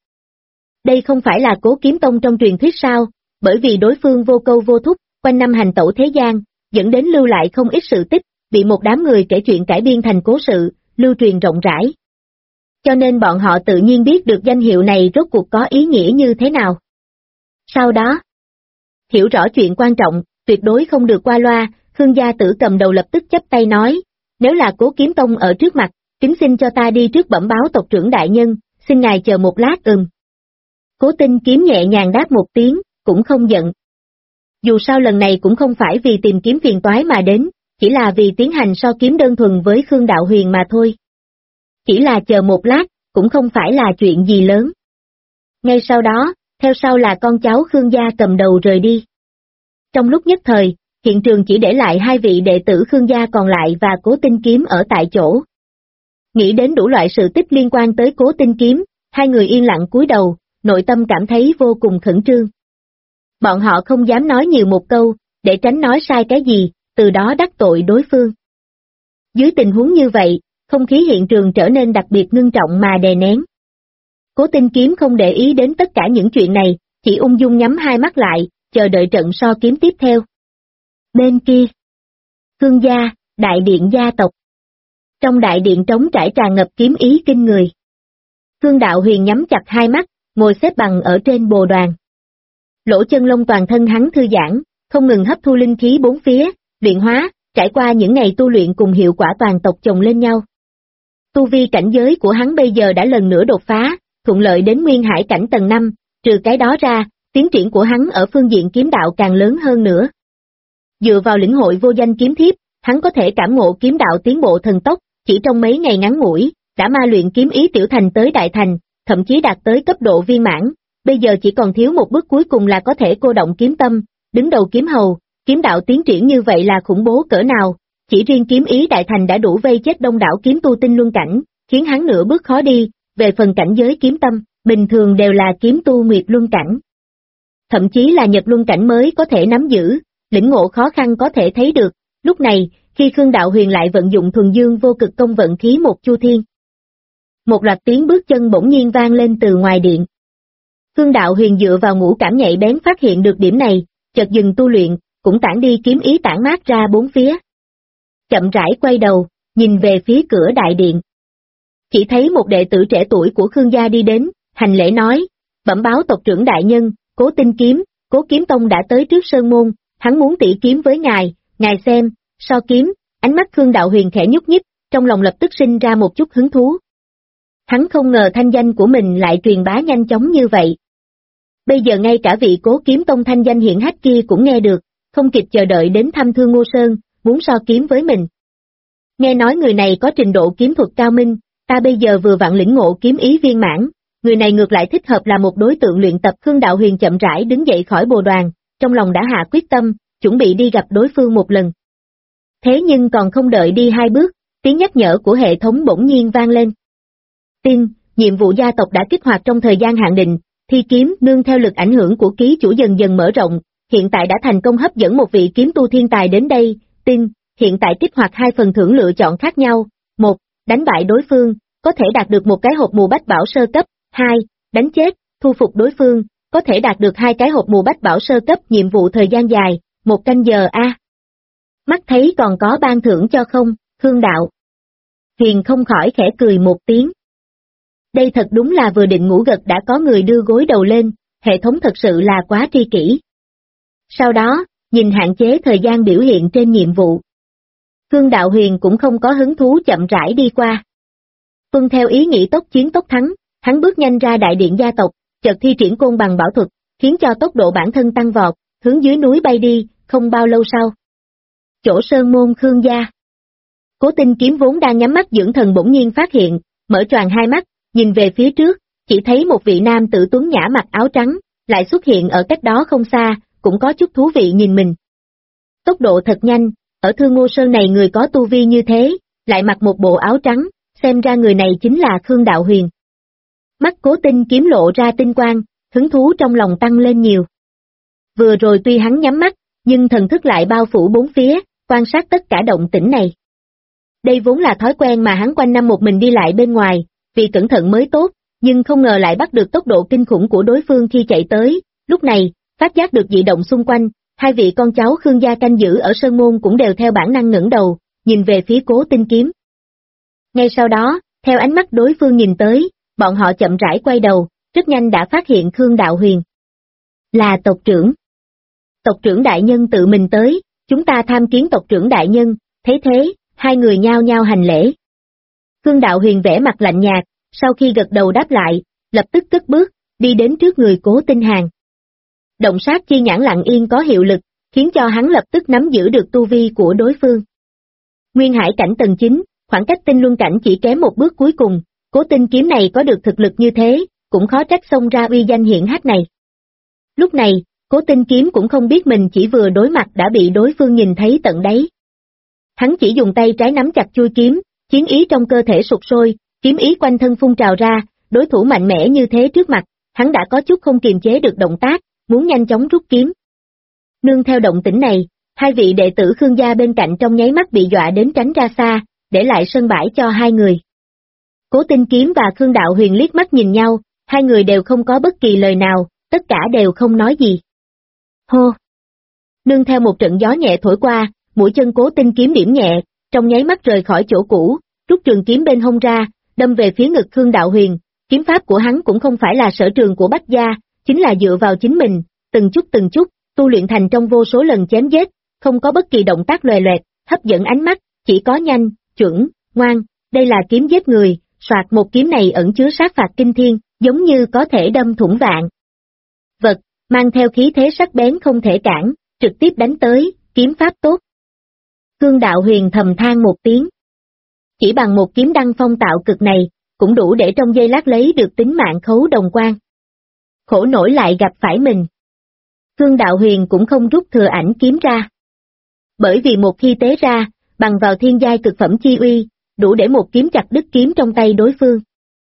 Đây không phải là Cố Kiếm Tông trong truyền thuyết sao, bởi vì đối phương vô câu vô thúc, quanh năm hành tẩu thế gian, dẫn đến lưu lại không ít sự tích, bị một đám người kể chuyện cải biên thành cố sự, lưu truyền rộng rãi. Cho nên bọn họ tự nhiên biết được danh hiệu này rốt cuộc có ý nghĩa như thế nào. Sau đó, hiểu rõ chuyện quan trọng, tuyệt đối không được qua loa, Khương gia tử cầm đầu lập tức chắp tay nói, nếu là Cố Kiếm Tông ở trước mặt, kính xin cho ta đi trước bẩm báo tộc trưởng đại nhân, xin ngài chờ một lát. Cố Tinh Kiếm nhẹ nhàng đáp một tiếng, cũng không giận. Dù sao lần này cũng không phải vì tìm kiếm phiền toái mà đến, chỉ là vì tiến hành so kiếm đơn thuần với Khương Đạo Huyền mà thôi. Chỉ là chờ một lát, cũng không phải là chuyện gì lớn. Ngay sau đó, theo sau là con cháu Khương gia cầm đầu rời đi. Trong lúc nhất thời, hiện trường chỉ để lại hai vị đệ tử Khương gia còn lại và Cố Tinh Kiếm ở tại chỗ. Nghĩ đến đủ loại sự tích liên quan tới Cố Tinh Kiếm, hai người yên lặng cúi đầu, nội tâm cảm thấy vô cùng khẩn trương. Bọn họ không dám nói nhiều một câu, để tránh nói sai cái gì, từ đó đắc tội đối phương. Dưới tình huống như vậy, không khí hiện trường trở nên đặc biệt ngưng trọng mà đè nén. Cố Tinh Kiếm không để ý đến tất cả những chuyện này, chỉ ung dung nhắm hai mắt lại, chờ đợi trận so kiếm tiếp theo. Bên kia, Khương gia, đại điện gia tộc. Trong đại điện trống trải tràn ngập kiếm ý kinh người. Khương Đạo Huyền nhắm chặt hai mắt, ngồi xếp bằng ở trên bồ đoàn. Lỗ Chân Lông toàn thân hắn thư giãn, không ngừng hấp thu linh khí bốn phía, luyện hóa, trải qua những ngày tu luyện cùng hiệu quả toàn tộc chồng lên nhau. Tu vi cảnh giới của hắn bây giờ đã lần nữa đột phá, thuận lợi đến Nguyên Hải cảnh tầng 5, trừ cái đó ra, tiến triển của hắn ở phương diện kiếm đạo càng lớn hơn nữa. Dựa vào lĩnh hội vô danh kiếm thiếp, hắn có thể cảm ngộ kiếm đạo tiến bộ thần tốc, chỉ trong mấy ngày ngắn ngủi, đã ma luyện kiếm ý tiểu thành tới đại thành, thậm chí đạt tới cấp độ viên mãn, bây giờ chỉ còn thiếu một bước cuối cùng là có thể cô động kiếm tâm, đứng đầu kiếm hầu, kiếm đạo tiến triển như vậy là khủng bố cỡ nào, chỉ riêng kiếm ý đại thành đã đủ vây chết đông đảo kiếm tu tinh luân cảnh, khiến hắn nửa bước khó đi, về phần cảnh giới kiếm tâm, bình thường đều là kiếm tu nguyệt luân cảnh. Thậm chí là nhật luân cảnh mới có thể nắm giữ, lĩnh ngộ khó khăn có thể thấy được, lúc này, khi Khương Đạo Huyền lại vận dụng thuần dương vô cực công vận khí một chu thiên. Một loạt tiếng bước chân bỗng nhiên vang lên từ ngoài điện. Khương Đạo Huyền dựa vào ngũ cảm nhạy bén phát hiện được điểm này, chợt dừng tu luyện, cũng tản đi kiếm ý tản mát ra bốn phía. Chậm rãi quay đầu, nhìn về phía cửa đại điện. Chỉ thấy một đệ tử trẻ tuổi của Khương gia đi đến, hành lễ nói, bẩm báo tộc trưởng đại nhân, Cố Tinh Kiếm, Cố Kiếm Tông đã tới trước sơn môn, hắn muốn tỉ kiếm với ngài xem, so kiếm, ánh mắt Khương Đạo Huyền khẽ nhúc nhích, trong lòng lập tức sinh ra một chút hứng thú. Hắn không ngờ thanh danh của mình lại truyền bá nhanh chóng như vậy. Bây giờ ngay cả vị Cố Kiếm Tông thanh danh hiển hách kia cũng nghe được, không kịp chờ đợi đến thăm Thương Ngô Sơn, muốn so kiếm với mình. Nghe nói người này có trình độ kiếm thuật cao minh, ta bây giờ vừa vặn lĩnh ngộ kiếm ý viên mãn, người này ngược lại thích hợp là một đối tượng luyện tập. Khương Đạo Huyền chậm rãi đứng dậy khỏi bồ đoàn, trong lòng đã hạ quyết tâm, chuẩn bị đi gặp đối phương một lần. Thế nhưng còn không đợi đi 2 bước, tiếng nhắc nhở của hệ thống bỗng nhiên vang lên. Tin, nhiệm vụ gia tộc đã kích hoạt trong thời gian hạn định, thi kiếm nương theo lực ảnh hưởng của ký chủ dần dần mở rộng, hiện tại đã thành công hấp dẫn một vị kiếm tu thiên tài đến đây. Tin, hiện tại kích hoạt 2 phần thưởng lựa chọn khác nhau. 1. Đánh bại đối phương, có thể đạt được một cái hộp mù bách bảo sơ cấp. 2. Đánh chết, thu phục đối phương, có thể đạt được 2 cái hộp mù bách bảo sơ cấp. Nhiệm vụ thời gian dài, 1 canh giờ a. Mắt thấy còn có ban thưởng cho không, Khương Đạo Huyền không khỏi khẽ cười một tiếng. Đây thật đúng là vừa định ngủ gật đã có người đưa gối đầu lên, hệ thống thật sự là quá tri kỷ. Sau đó, nhìn hạn chế thời gian biểu hiện trên nhiệm vụ. Khương Đạo Huyền cũng không có hứng thú chậm rãi đi qua. Tuân theo ý nghĩ tốc chiến tốc thắng, hắn bước nhanh ra đại điện gia tộc, chợt thi triển côn bằng bảo thuật, khiến cho tốc độ bản thân tăng vọt, hướng dưới núi bay đi. Không bao lâu sau, chỗ sơn môn Khương gia. Cố Tinh Kiếm vốn đang nhắm mắt dưỡng thần bỗng nhiên phát hiện, mở choàng 2 mắt, nhìn về phía trước, chỉ thấy một vị nam tử tuấn nhã mặc áo trắng, lại xuất hiện ở cách đó không xa, cũng có chút thú vị nhìn mình. Tốc độ thật nhanh, ở Thương Ngô Sơn này người có tu vi như thế, lại mặc một bộ áo trắng, xem ra người này chính là Khương Đạo Huyền. Mắt Cố Tinh Kiếm lộ ra tinh quang, hứng thú trong lòng tăng lên nhiều. Vừa rồi tuy hắn nhắm mắt, nhưng thần thức lại bao phủ bốn phía, quan sát tất cả động tĩnh này. Đây vốn là thói quen mà hắn quanh năm một mình đi lại bên ngoài, vì cẩn thận mới tốt, nhưng không ngờ lại bắt được tốc độ kinh khủng của đối phương khi chạy tới. Lúc này, phát giác được dị động xung quanh, 2 vị con cháu Khương gia canh giữ ở sơn môn cũng đều theo bản năng ngẩng đầu, nhìn về phía Cố Tinh Kiếm. Ngay sau đó, theo ánh mắt đối phương nhìn tới, bọn họ chậm rãi quay đầu, rất nhanh đã phát hiện Khương Đạo Huyền. Là tộc trưởng. Tộc trưởng đại nhân tự mình tới, chúng ta tham kiến tộc trưởng đại nhân. Thấy thế, 2 người nhao nhao hành lễ. Khương Đạo Huyền vẻ mặt lạnh nhạt, sau khi gật đầu đáp lại, lập tức cất bước, đi đến trước người Cố Tinh Hàn. Động sát chi nhãn lặng yên có hiệu lực, khiến cho hắn lập tức nắm giữ được tu vi của đối phương. Nguyên hải cảnh tầng 9, khoảng cách tinh luân cảnh chỉ kém một bước cuối cùng, Cố Tinh Kiếm này có được thực lực như thế, cũng khó trách xông ra uy danh hiển hách này. Lúc này, Cố Tinh Kiếm cũng không biết mình chỉ vừa đối mặt đã bị đối phương nhìn thấy tận đáy. Hắn chỉ dùng tay trái nắm chặt chuôi kiếm, chiến ý trong cơ thể sục sôi, kiếm ý quanh thân phun trào ra, đối thủ mạnh mẽ như thế trước mặt, hắn đã có chút không kiềm chế được động tác, muốn nhanh chóng rút kiếm. Nương theo động tĩnh này, 2 vị đệ tử Khương gia bên cạnh trong nháy mắt bị dọa đến tránh ra xa, để lại sân bãi cho 2 người. Cố Tinh Kiếm và Khương Đạo Huyền liếc mắt nhìn nhau, 2 người đều không có bất kỳ lời nào, tất cả đều không nói gì. Hô! Nương theo một trận gió nhẹ thổi qua, mũi chân Cố Tinh Kiếm điểm nhẹ, trong nháy mắt rời khỏi chỗ cũ, rút trường kiếm bên hông ra, đâm về phía ngực Khương Đạo Huyền. Kiếm pháp của hắn cũng không phải là sở trường của Bách gia, chính là dựa vào chính mình, từng chút tu luyện thành trong vô số lần chém giết, không có bất kỳ động tác lòe loẹt, hấp dẫn ánh mắt, chỉ có nhanh, chuẩn, ngoan. Đây là kiếm giết người, soạt một kiếm này ẩn chứa sát phạt kinh thiên, giống như có thể đâm thủng vạn vật, mang theo khí thế sắc bén không thể cản, trực tiếp đánh tới, kiếm pháp tốt. Khương Đạo Huyền thầm than một tiếng. Chỉ bằng một kiếm đăng phong tạo cực này, cũng đủ để trong giây lát lấy được tính mạng Khấu Đồng Quan. Khổ nổi lại gặp phải mình. Khương Đạo Huyền cũng không rút thừa ảnh kiếm ra. Bởi vì một khi tế ra, bằng vào thiên giai cực phẩm chi uy, đủ để một kiếm chặt đứt kiếm trong tay đối phương.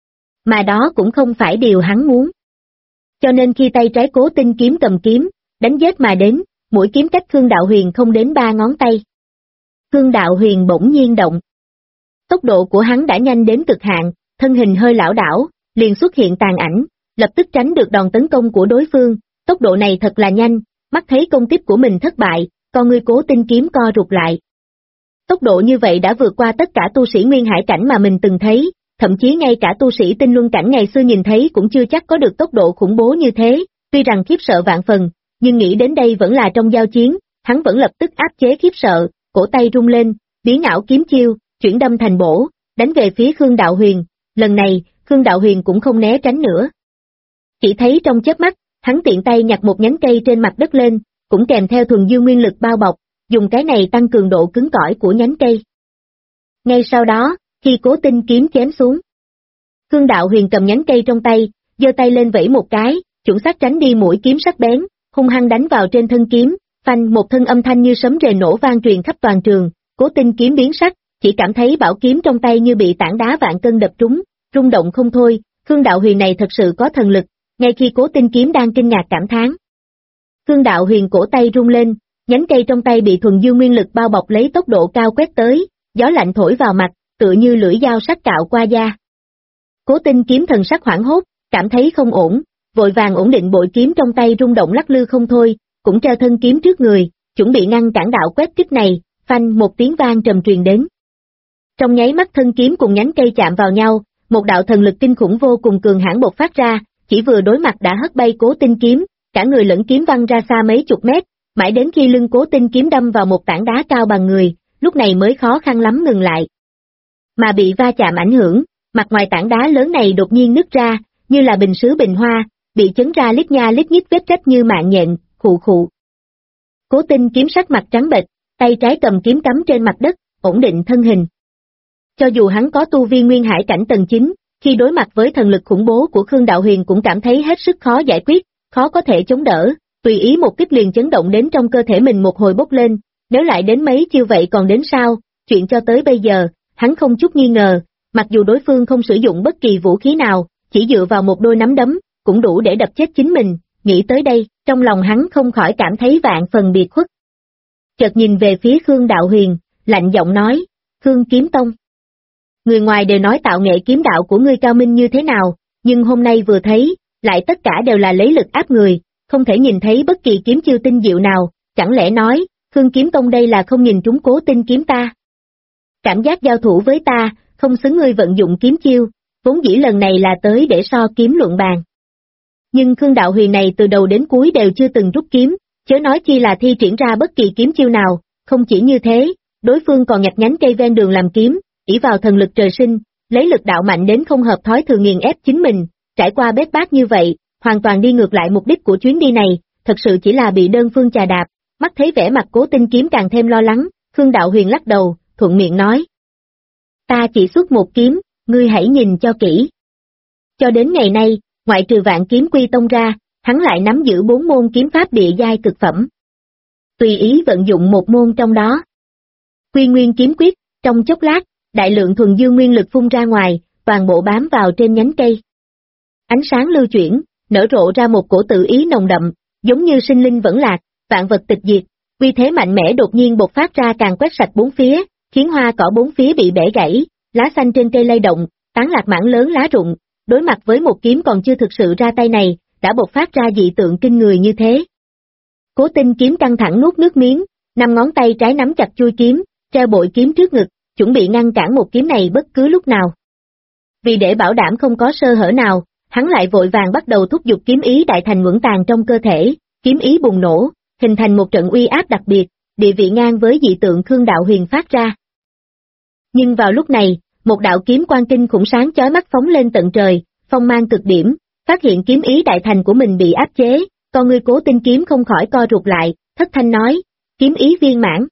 Mà đó cũng không phải điều hắn muốn. Cho nên khi tay trái Cố Tinh Kiếm cầm kiếm, đánh giết mà đến, mũi kiếm cách Khương Đạo Huyền không đến 3 ngón tay. Khương Đạo Huyền bỗng nhiên động. Tốc độ của hắn đã nhanh đến cực hạn, thân hình hơi lảo đảo, liền xuất hiện tàn ảnh, lập tức tránh được đòn tấn công của đối phương. Tốc độ này thật là nhanh, mắt thấy công kích của mình thất bại, con người Cố Tinh Kiếm co rụt lại. Tốc độ như vậy đã vượt qua tất cả tu sĩ nguyên hải cảnh mà mình từng thấy, thậm chí ngay cả tu sĩ tinh luân cảnh ngày xưa nhìn thấy cũng chưa chắc có được tốc độ khủng bố như thế. Tuy rằng khiếp sợ vạn phần, nhưng nghĩ đến đây vẫn là trong giao chiến, hắn vẫn lập tức áp chế khiếp sợ, cổ tay rung lên, biến ảo kiếm chiêu, chuyển đâm thành bổ, đánh về phía Khương Đạo Huyền, lần này, Khương Đạo Huyền cũng không né tránh nữa. Chỉ thấy trong chớp mắt, hắn tiện tay nhặt một nhánh cây trên mặt đất lên, cũng kèm theo thuần dương nguyên lực bao bọc, dùng cái này tăng cường độ cứng cỏi của nhánh cây. Ngay sau đó, khi Cố Tinh kiếm chém xuống, Khương Đạo Huyền cầm nhánh cây trong tay, giơ tay lên vẫy một cái, chuẩn xác tránh đi mũi kiếm sắc bén, hung hăng đánh vào trên thân kiếm, phanh một thân âm thanh như sấm rền nổ vang truyền khắp toàn trường. Cố Tinh kiếm biến sắc, chỉ cảm thấy bảo kiếm trong tay như bị tảng đá vạn cân đập trúng, rung động không thôi. Khương Đạo Huyền này thật sự có thần lực. Ngay khi Cố Tinh kiếm đang kinh ngạc cảm thán, Khương Đạo Huyền cổ tay rung lên, nhánh cây trong tay bị thuần dương nguyên lực bao bọc lấy tốc độ cao quét tới, gió lạnh thổi vào mặt, tựa như lưỡi dao sắc cạo qua da. Cố Tinh kiếm thần sắc hoảng hốt, cảm thấy không ổn, vội vàng ổn định bội kiếm trong tay rung động lắc lư không thôi, cũng treo thân kiếm trước người, chuẩn bị ngăn cản đạo quét kích này, phanh một tiếng vang trầm truyền đến. Trong nháy mắt thân kiếm cùng nhánh cây chạm vào nhau, một đạo thần lực kinh khủng vô cùng cường hãn bộc phát ra, chỉ vừa đối mặt đã hất bay Cố Tinh kiếm, cả người lẫn kiếm văng ra xa mấy chục mét, mãi đến khi lưng Cố Tinh kiếm đâm vào một tảng đá cao bằng người, lúc này mới khó khăn lắm ngừng lại. Mà bị va chạm ảnh hưởng, mặt ngoài tảng đá lớn này đột nhiên nứt ra, như là bình sứ bình hoa, bị chấn ra lít nha lít nhít vết rách như mạng nhện, khụ khụ. Cố Tinh kiếm sắc mặt trắng bệch, tay trái cầm kiếm cắm trên mặt đất, ổn định thân hình. Cho dù hắn có tu vi nguyên hải cảnh tầng 9, khi đối mặt với thần lực khủng bố của Khương Đạo Huyền cũng cảm thấy hết sức khó giải quyết, khó có thể chống đỡ, tùy ý một kích liền chấn động đến trong cơ thể mình một hồi bốc lên, nếu lại đến mấy chiêu vậy còn đến sao, chuyện cho tới bây giờ, hắn không chút nghi ngờ, mặc dù đối phương không sử dụng bất kỳ vũ khí nào, chỉ dựa vào một đôi nắm đấm, cũng đủ để đập chết chính mình, nghĩ tới đây, trong lòng hắn không khỏi cảm thấy vạn phần biệt khuất. Chợt nhìn về phía Khương Đạo Huyền, lạnh giọng nói, Khương Kiếm Tông. Người ngoài đều nói tạo nghệ kiếm đạo của ngươi cao minh như thế nào, nhưng hôm nay vừa thấy, lại tất cả đều là lấy lực áp người, không thể nhìn thấy bất kỳ kiếm chiêu tinh diệu nào, chẳng lẽ nói, Khương Kiếm Tông đây là không nhìn trúng Cố Tinh kiếm ta. Cảm giác giao thủ với ta, không xứng ngươi vận dụng kiếm chiêu, vốn dĩ lần này là tới để so kiếm luận bàn. Nhưng Khương Đạo Huyền này từ đầu đến cuối đều chưa từng rút kiếm, chớ nói chi là thi triển ra bất kỳ kiếm chiêu nào, không chỉ như thế, đối phương còn nhặt nhánh cây ven đường làm kiếm, ỷ vào thần lực trời sinh, lấy lực đạo mạnh đến không hợp thói thường nghiền ép chính mình, trải qua bết bát như vậy, hoàn toàn đi ngược lại mục đích của chuyến đi này, thật sự chỉ là bị đơn phương chà đạp. Mắt thấy vẻ mặt Cố Tinh kiếm càng thêm lo lắng, Khương Đạo Huyền lắc đầu, thuận miệng nói. Ta chỉ xuất một kiếm, ngươi hãy nhìn cho kỹ. Cho đến ngày nay, ngoại trừ Vạn Kiếm Quy Tông ra, hắn lại nắm giữ 4 môn kiếm pháp địa giai cực phẩm. Tùy ý vận dụng một môn trong đó. Quy Nguyên kiếm quyết, trong chốc lát, đại lượng thuần dương nguyên lực phun ra ngoài, toàn bộ bám vào trên nhánh cây. Ánh sáng lưu chuyển, nở rộ ra một cổ tự ý nồng đậm, giống như sinh linh vẫn lạc, vạn vật tịch diệt, uy thế mạnh mẽ đột nhiên bộc phát ra càng quét sạch bốn phía, khiến hoa cỏ bốn phía bị bẻ gãy, lá xanh trên cây lay động, tán lạc mảng lớn lá rụng, đối mặt với một kiếm còn chưa thực sự ra tay này, đã bộc phát ra dị tượng kinh người như thế. Cố Tinh kiếm căng thẳng nuốt nước miếng, 5 ngón tay trái nắm chặt chuôi kiếm, treo bội kiếm trước ngực, chuẩn bị ngăn cản một kiếm này bất cứ lúc nào. Vì để bảo đảm không có sơ hở nào, hắn lại vội vàng bắt đầu thúc giục kiếm ý đại thành ngưỡng tàng trong cơ thể, kiếm ý bùng nổ, hình thành một trận uy áp đặc biệt, địa vị ngang với dị tượng Khương Đạo Huyền phát ra. Nhưng vào lúc này, một đạo kiếm quang kinh khủng sáng chói mắt phóng lên tận trời, phong mang cực điểm, phát hiện kiếm ý đại thành của mình bị áp chế, con ngươi Cố Tinh kiếm không khỏi co rụt lại, thất thanh nói, kiếm ý viên mãn.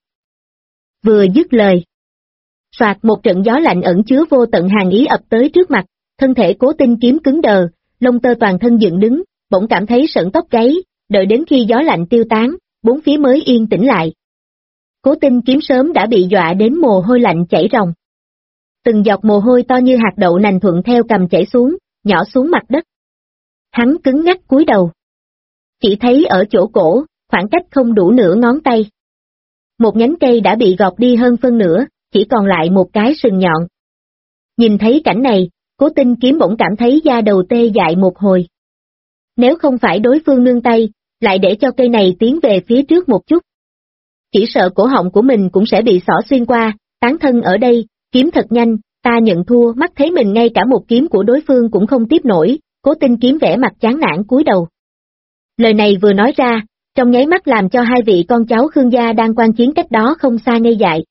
Vừa dứt lời, soạt một trận gió lạnh ẩn chứa vô tận hàn ý ập tới trước mặt, thân thể Cố Tinh kiếm cứng đờ, lông tơ toàn thân dựng đứng, bỗng cảm thấy sởn tóc gáy, đợi đến khi gió lạnh tiêu tán, bốn phía mới yên tĩnh lại. Cố Tinh kiếm sớm đã bị dọa đến mồ hôi lạnh chảy ròng. Từng giọt mồ hôi to như hạt đậu nành thuận theo cằm chảy xuống, nhỏ xuống mặt đất. Hắn cứng ngắc cúi đầu. Chỉ thấy ở chỗ cổ, khoảng cách không đủ nửa ngón tay. Một nhánh cây đã bị gọt đi hơn phân nửa, chỉ còn lại một cái sừng nhọn. Nhìn thấy cảnh này, Cố Tinh kiếm bỗng cảm thấy da đầu tê dại một hồi. Nếu không phải đối phương nương tay, lại để cho cây này tiến về phía trước một chút. Chỉ sợ cổ họng của mình cũng sẽ bị xỏ xuyên qua, tán thân ở đây, kiếm thật nhanh, ta nhận thua. Mắt thấy mình ngay cả một kiếm của đối phương cũng không tiếp nổi, Cố Tinh kiếm vẻ mặt chán nản cúi đầu. Lời này vừa nói ra, trong nháy mắt làm cho hai vị con cháu Khương gia đang quan chiến cách đó không xa ngây dại.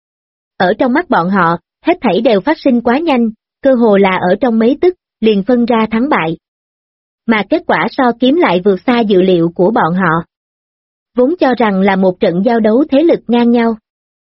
Ở trong mắt bọn họ, hết thảy đều phát sinh quá nhanh, cơ hồ là ở trong mấy tức, liền phân ra thắng bại. Mà kết quả so kiếm lại vượt xa dự liệu của bọn họ. Vốn cho rằng là một trận giao đấu thế lực ngang nhau.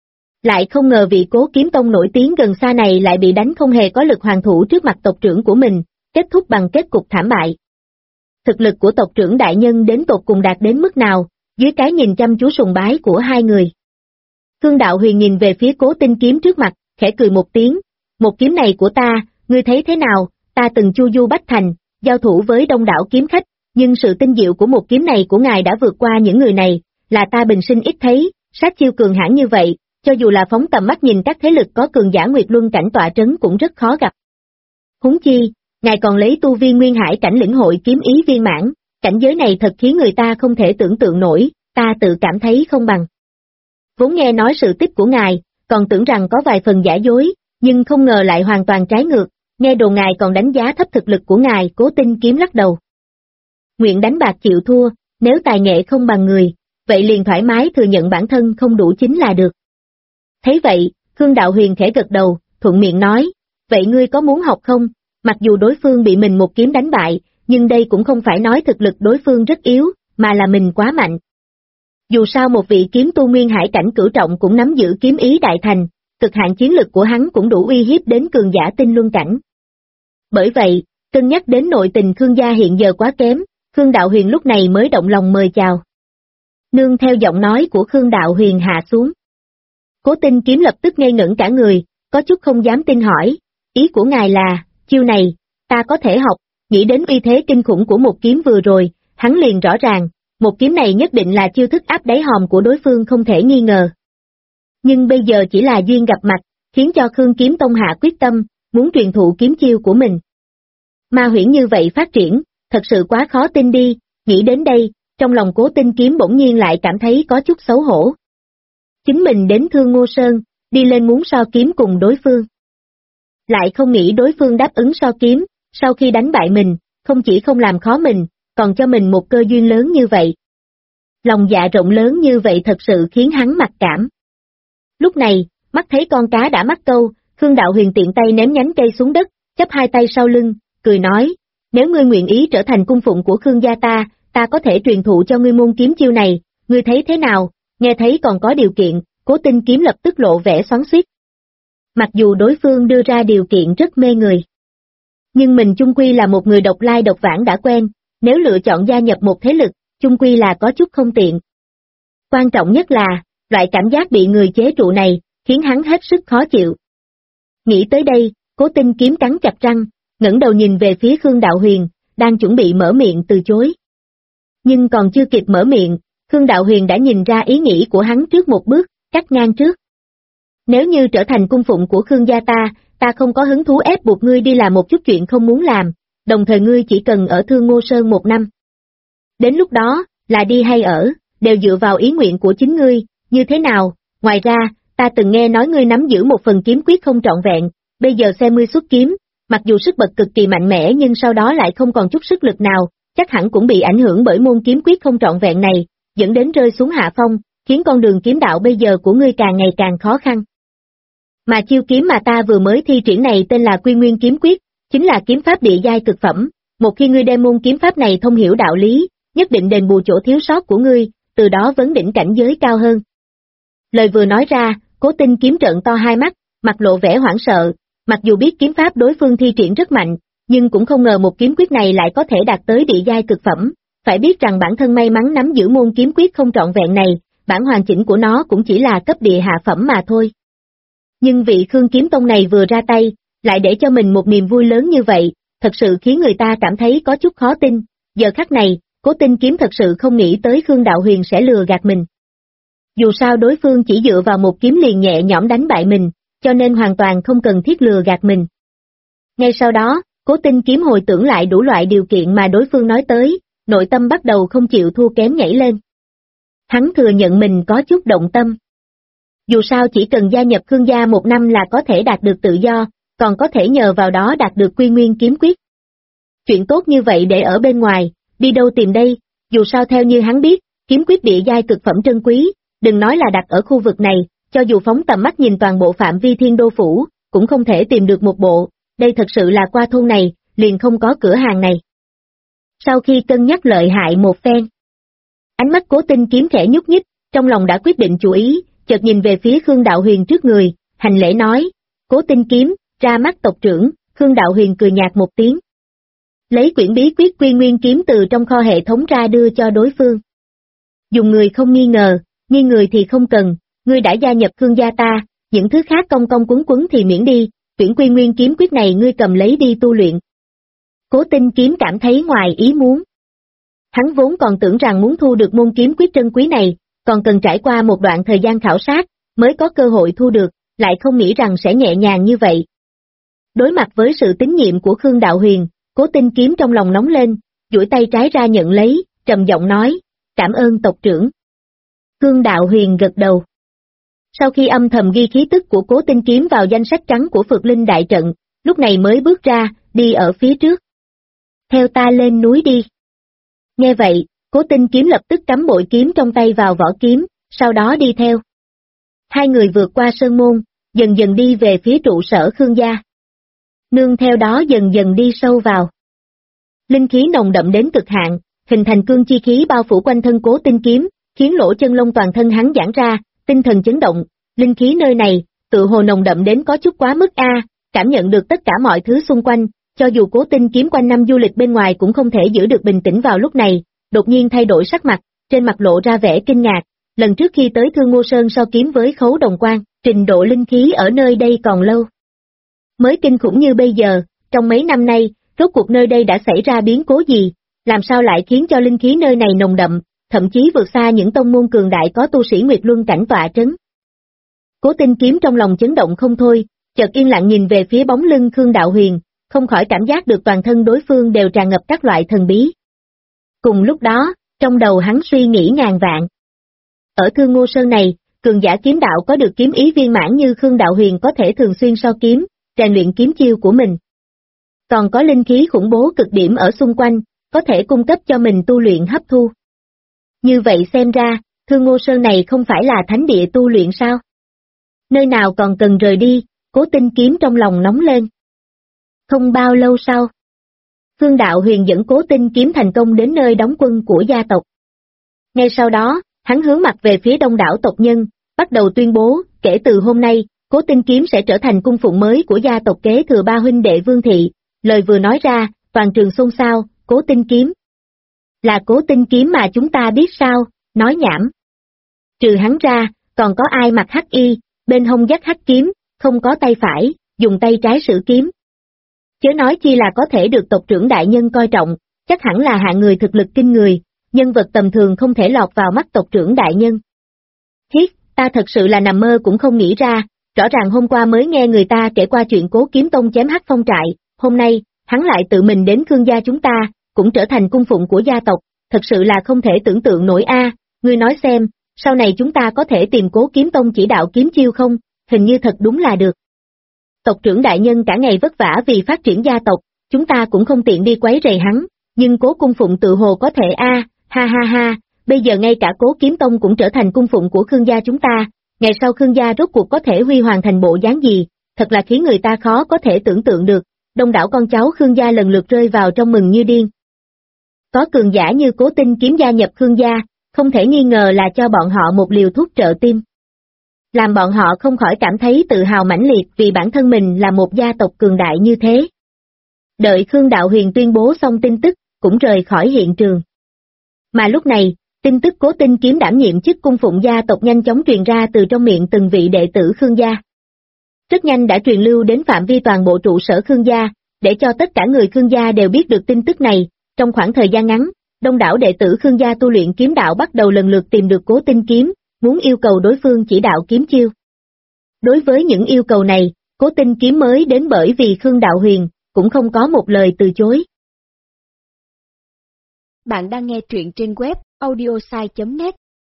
Lại không ngờ vị Cố Kiếm Tông nổi tiếng gần xa này lại bị đánh không hề có lực hoàn thủ trước mặt tộc trưởng của mình, kết thúc bằng kết cục thảm bại. Thực lực của tộc trưởng đại nhân đến tột cùng đạt đến mức nào, dưới cái nhìn chăm chú sùng bái của hai người. Khương Đạo Huyền nhìn về phía Cố Tinh kiếm trước mặt, khẽ cười một tiếng, một kiếm này của ta, ngươi thấy thế nào, ta từng chu du Bách Thành, giao thủ với đông đảo kiếm khách, nhưng sự tinh diệu của một kiếm này của ngài đã vượt qua những người này, là ta bình sinh ít thấy, sát chiêu cường hãn như vậy, cho dù là phóng tầm mắt nhìn các thế lực có cường giả Nguyệt Luân cảnh tọa trấn cũng rất khó gặp. Huống chi, ngài còn lấy tu vi Nguyên Hải cảnh lĩnh hội kiếm ý viên mãn, cảnh giới này thật khiến người ta không thể tưởng tượng nổi, ta tự cảm thấy không bằng. Vốn nghe nói sự tích của ngài, còn tưởng rằng có vài phần giả dối, nhưng không ngờ lại hoàn toàn trái ngược, nghe đồn ngài còn đánh giá thấp thực lực của ngài. Cố Tinh kiếm lắc đầu. Nguyện đánh bạc chịu thua, nếu tài nghệ không bằng người, vậy liền thoải mái thừa nhận bản thân không đủ chính là được. Thấy vậy, Khương Đạo Huyền khẽ gật đầu, thuận miệng nói, vậy ngươi có muốn học không? Mặc dù đối phương bị mình một kiếm đánh bại, nhưng đây cũng không phải nói thực lực đối phương rất yếu, mà là mình quá mạnh. Dù sao một vị kiếm tu Nguyên Hải cảnh cửu trọng cũng nắm giữ kiếm ý đại thành, cực hạn chiến lực của hắn cũng đủ uy hiếp đến cường giả tinh luân cảnh. Bởi vậy, cân nhắc đến nội tình Khương gia hiện giờ quá kém, Khương Đạo Huyền lúc này mới động lòng mời chào. Nương theo giọng nói của Khương Đạo Huyền hạ xuống. Cố Tinh kiếm lập tức ngây ngẩn cả người, có chút không dám tin hỏi, ý của ngài là, chiêu này, ta có thể học, nghĩ đến uy thế kinh khủng của một kiếm vừa rồi, hắn liền rõ ràng, một kiếm này nhất định là chiêu thức áp đáy hòm của đối phương không thể nghi ngờ. Nhưng bây giờ chỉ là duyên gặp mặt, khiến cho Khương Kiếm Tông hạ quyết tâm, muốn truyền thụ kiếm chiêu của mình. Ma huyễn như vậy phát triển, thật sự quá khó tin đi, nghĩ đến đây, trong lòng Cố Tinh kiếm bỗng nhiên lại cảm thấy có chút xấu hổ. Chính mình đến Thương Ngô Sơn, đi lên muốn so kiếm cùng đối phương. Lại không nghĩ đối phương đáp ứng so kiếm, sau khi đánh bại mình, không chỉ không làm khó mình, còn cho mình một cơ duyên lớn như vậy. Lòng dạ rộng lớn như vậy thật sự khiến hắn mặc cảm. Lúc này, mắt thấy con cá đã mắc câu, Khương Đạo Huyền tiện tay ném nhánh cây xuống đất, chắp hai tay sau lưng, cười nói, nếu ngươi nguyện ý trở thành cung phụng của Khương gia ta có thể truyền thụ cho ngươi môn kiếm chiêu này, ngươi thấy thế nào? Nghe thấy còn có điều kiện, Cố Tinh kiếm lập tức lộ vẻ xoắn xuýt. Mặc dù đối phương đưa ra điều kiện rất mê người, nhưng mình chung quy là một người độc lai độc vãng đã quen, nếu lựa chọn gia nhập một thế lực, chung quy là có chút không tiện. Quan trọng nhất là, loại cảm giác bị người chế trụ này, khiến hắn hết sức khó chịu. Nghĩ tới đây, Cố Tinh kiếm cắn chặt răng, ngẩng đầu nhìn về phía Khương Đạo Huyền, đang chuẩn bị mở miệng từ chối. Nhưng còn chưa kịp mở miệng, Khương Đạo Huyền đã nhìn ra ý nghĩ của hắn trước một bước, cắt ngang trước. Nếu như trở thành cung phụng của Khương gia ta không có hứng thú ép buộc ngươi đi làm một chút chuyện không muốn làm, đồng thời ngươi chỉ cần ở Thương Ngô Sơn 1 năm. Đến lúc đó, là đi hay ở, đều dựa vào ý nguyện của chính ngươi, như thế nào? Ngoài ra, ta từng nghe nói ngươi nắm giữ một phần kiếm quyết không trọn vẹn, bây giờ xem ngươi xuất kiếm, mặc dù sức bật cực kỳ mạnh mẽ nhưng sau đó lại không còn chút sức lực nào, chắc hẳn cũng bị ảnh hưởng bởi môn kiếm quyết không trọn vẹn này, dẫn đến rơi xuống hạ phong, khiến con đường kiếm đạo bây giờ của ngươi càng ngày càng khó khăn. Mà chiêu kiếm mà ta vừa mới thi triển này tên là Quy Nguyên kiếm quyết, chính là kiếm pháp địa giai cực phẩm, một khi ngươi đem môn kiếm pháp này thông hiểu đạo lý, nhất định đền bù chỗ thiếu sót của ngươi, từ đó vấn đỉnh cảnh giới cao hơn. Lời vừa nói ra, Cố Tinh kiếm trợn to hai mắt, mặt lộ vẻ hoảng sợ, mặc dù biết kiếm pháp đối phương thi triển rất mạnh, nhưng cũng không ngờ một kiếm quyết này lại có thể đạt tới địa giai cực phẩm, phải biết rằng bản thân may mắn nắm giữ môn kiếm quyết không trọn vẹn này, bản hoàn chỉnh của nó cũng chỉ là cấp địa hạ phẩm mà thôi. Nhưng vị Khương Kiếm Tông này vừa ra tay, lại để cho mình một niềm vui lớn như vậy, thật sự khiến người ta cảm thấy có chút khó tin, giờ khắc này, Cố Tinh kiếm thật sự không nghĩ tới Khương Đạo Huyền sẽ lừa gạt mình. Dù sao đối phương chỉ dựa vào một kiếm liền nhẹ nhõm đánh bại mình, cho nên hoàn toàn không cần thiết lừa gạt mình. Ngay sau đó, Cố Tinh kiếm hồi tưởng lại đủ loại điều kiện mà đối phương nói tới, nội tâm bắt đầu không chịu thua kém nhảy lên. Hắn thừa nhận mình có chút động tâm. Dù sao chỉ cần gia nhập Khương gia 1 năm là có thể đạt được tự do, còn có thể nhờ vào đó đạt được Quy Nguyên kiếm quyết. Chuyện tốt như vậy để ở bên ngoài, đi đâu tìm đây, dù sao theo như hắn biết, kiếm quyết địa giai cực phẩm trân quý, đừng nói là đặt ở khu vực này, cho dù phóng tầm mắt nhìn toàn bộ phạm vi Thiên Đô Phủ, cũng không thể tìm được một bộ, đây thật sự là qua thôn này, liền không có cửa hàng này. Sau khi cân nhắc lợi hại một phen, ánh mắt Cố Tinh Kiếm khẽ nhúc nhích, trong lòng đã quyết định chủ ý, chợt nhìn về phía Khương Đạo Huyền trước người, hành lễ nói, Cố Tinh Kiếm, ra mắt tộc trưởng. Khương Đạo Huyền cười nhạt một tiếng, lấy quyển bí quyết Quy Nguyên kiếm từ trong kho hệ thống ra đưa cho đối phương. Dùng người không nghi ngờ, nghi người thì không cần, ngươi đã gia nhập Khương gia ta, những thứ khác công công quấn quấn thì miễn đi, quyển Quy Nguyên kiếm quyết này ngươi cầm lấy đi tu luyện. Cố Tinh Kiếm cảm thấy ngoài ý muốn. Hắn vốn còn tưởng rằng muốn thu được môn kiếm quyết trân quý này, còn cần trải qua một đoạn thời gian khảo sát, mới có cơ hội thu được, lại không nghĩ rằng sẽ nhẹ nhàng như vậy. Đối mặt với sự tín nhiệm của Khương Đạo Huyền, Cố Tinh Kiếm trong lòng nóng lên, duỗi tay trái ra nhận lấy, trầm giọng nói, cảm ơn tộc trưởng. Khương Đạo Huyền gật đầu. Sau khi âm thầm ghi khí tức của Cố Tinh Kiếm vào danh sách trắng của Phược Linh đại trận, lúc này mới bước ra, đi ở phía trước. Theo ta lên núi đi. Nghe vậy, Cố Tinh Kiếm lập tức cắm bội kiếm trong tay vào vỏ kiếm, sau đó đi theo. Hai người vượt qua sơn môn, dần dần đi về phía trụ sở Khương gia. Nương theo đó dần dần đi sâu vào. Linh khí nồng đậm đến cực hạn, hình thành cương chi khí bao phủ quanh thân Cố Tinh Kiếm, khiến lỗ chân lông toàn thân hắn giãn ra, tinh thần chấn động, linh khí nơi này, tự hồ nồng đậm đến có chút quá mức cảm nhận được tất cả mọi thứ xung quanh, cho dù Cố Tinh Kiếm quanh năm du lịch bên ngoài cũng không thể giữ được bình tĩnh vào lúc này, đột nhiên thay đổi sắc mặt, trên mặt lộ ra vẻ kinh ngạc, lần trước khi tới Thương Ngô Sơn so kiếm với Khấu Đồng Quan, trình độ linh khí ở nơi đây còn lâu. Mới kinh khủng như bây giờ, trong mấy năm nay, rốt cuộc nơi đây đã xảy ra biến cố gì, làm sao lại khiến cho linh khí nơi này nồng đậm, thậm chí vượt xa những tông môn cường đại có tu sĩ Nguyệt Luân cảnh tọa trấn. Cố Tinh Kiếm trong lòng chấn động không thôi, chợt yên lặng nhìn về phía bóng lưng Khương Đạo Huyền, không khỏi cảm giác được toàn thân đối phương đều tràn ngập các loại thần bí. Cùng lúc đó, trong đầu hắn suy nghĩ ngàn vạn. Ở Thương Ngô Sơn này, cường giả kiếm đạo có được kiếm ý viên mãn như Khương Đạo Huyền có thể thường xuyên so kiếm, rèn luyện kiếm chiêu của mình. Còn có linh khí khủng bố cực điểm ở xung quanh, có thể cung cấp cho mình tu luyện hấp thu. Như vậy xem ra, Thương Ngô Sơn này không phải là thánh địa tu luyện sao? Nơi nào còn cần rời đi, Cố Tinh Kiếm trong lòng nóng lên. Không bao lâu sau, Khương Đạo Huyền dẫn Cố Tinh Kiếm thành công đến nơi đóng quân của gia tộc. Ngay sau đó, hắn hướng mặt về phía đông đảo tộc nhân, bắt đầu tuyên bố, kể từ hôm nay, Cố Tinh Kiếm sẽ trở thành cung phụng mới của gia tộc kế thừa ba huynh đệ Vương Thị. Lời vừa nói ra, toàn trường xôn xao, Cố Tinh Kiếm. Là Cố Tinh Kiếm mà chúng ta biết sao, nói nhảm. Trừ hắn ra, còn có ai mặc hắc y, bên hông dắt hắc kiếm, không có tay phải, dùng tay trái sử kiếm. Chớ nói chi là có thể được tộc trưởng đại nhân coi trọng, chắc hẳn là hạng người thực lực kinh người, nhân vật tầm thường không thể lọt vào mắt tộc trưởng đại nhân. Hiết, ta thật sự là nằm mơ cũng không nghĩ ra, rõ ràng hôm qua mới nghe người ta kể qua chuyện Cố Kiếm Tông chém Hắc Phong trại, hôm nay, hắn lại tự mình đến Khương gia chúng ta, cũng trở thành cung phụng của gia tộc, thật sự là không thể tưởng tượng nổi ngươi nói xem, sau này chúng ta có thể tìm Cố Kiếm Tông chỉ đạo kiếm chiêu không, hình như thật đúng là được. Tộc trưởng đại nhân cả ngày vất vả vì phát triển gia tộc, chúng ta cũng không tiện đi quấy rầy hắn, nhưng Cố cung phụng tự hồ có thể ha ha ha, bây giờ ngay cả Cố Kiếm Tông cũng trở thành cung phụng của Khương gia chúng ta, ngày sau Khương gia rốt cuộc có thể huy hoàng thành bộ dáng gì, thật là khiến người ta khó có thể tưởng tượng được, đông đảo con cháu Khương gia lần lượt rơi vào trong mừng như điên. Có cường giả như Cố Tinh Kiếm gia nhập Khương gia, không thể nghi ngờ là cho bọn họ một liều thuốc trợ tim. Làm bọn họ không khỏi cảm thấy tự hào mãnh liệt vì bản thân mình là một gia tộc cường đại như thế. Đợi Khương Đạo Huyền tuyên bố xong tin tức, cũng rời khỏi hiện trường. Mà lúc này, tin tức Cố Tinh Kiếm đảm nhiệm chức cung phụng gia tộc nhanh chóng truyền ra từ trong miệng từng vị đệ tử Khương gia. Rất nhanh đã truyền lưu đến phạm vi toàn bộ trụ sở Khương gia, để cho tất cả người Khương gia đều biết được tin tức này. Trong khoảng thời gian ngắn, đông đảo đệ tử Khương gia tu luyện kiếm đạo bắt đầu lần lượt tìm được Cố Tinh Kiếm, muốn yêu cầu đối phương chỉ đạo kiếm chiêu. Đối với những yêu cầu này, Cố Tinh Kiếm mới đến bởi vì Khương Đạo Huyền, cũng không có một lời từ chối. Bạn đang nghe truyện trên web audiosai.net.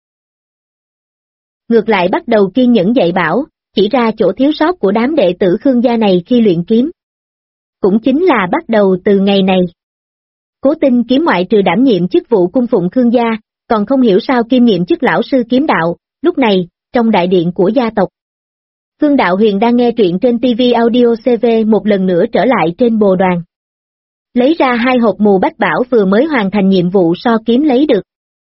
Ngược lại bắt đầu kiên nhẫn dạy bảo, chỉ ra chỗ thiếu sót của đám đệ tử Khương gia này khi luyện kiếm. Cũng chính là bắt đầu từ ngày này. Cố Tinh Kiếm ngoại trừ đảm nhiệm chức vụ cung phụng Khương gia, còn không hiểu sao kiêm nhiệm chức lão sư kiếm đạo. Lúc này, trong đại điện của gia tộc, Khương Đạo Huyền đang nghe truyện trên TV Audio CV một lần nữa trở lại trên bồ đoàn. Lấy ra 2 hộp mù bách bảo vừa mới hoàn thành nhiệm vụ so kiếm lấy được.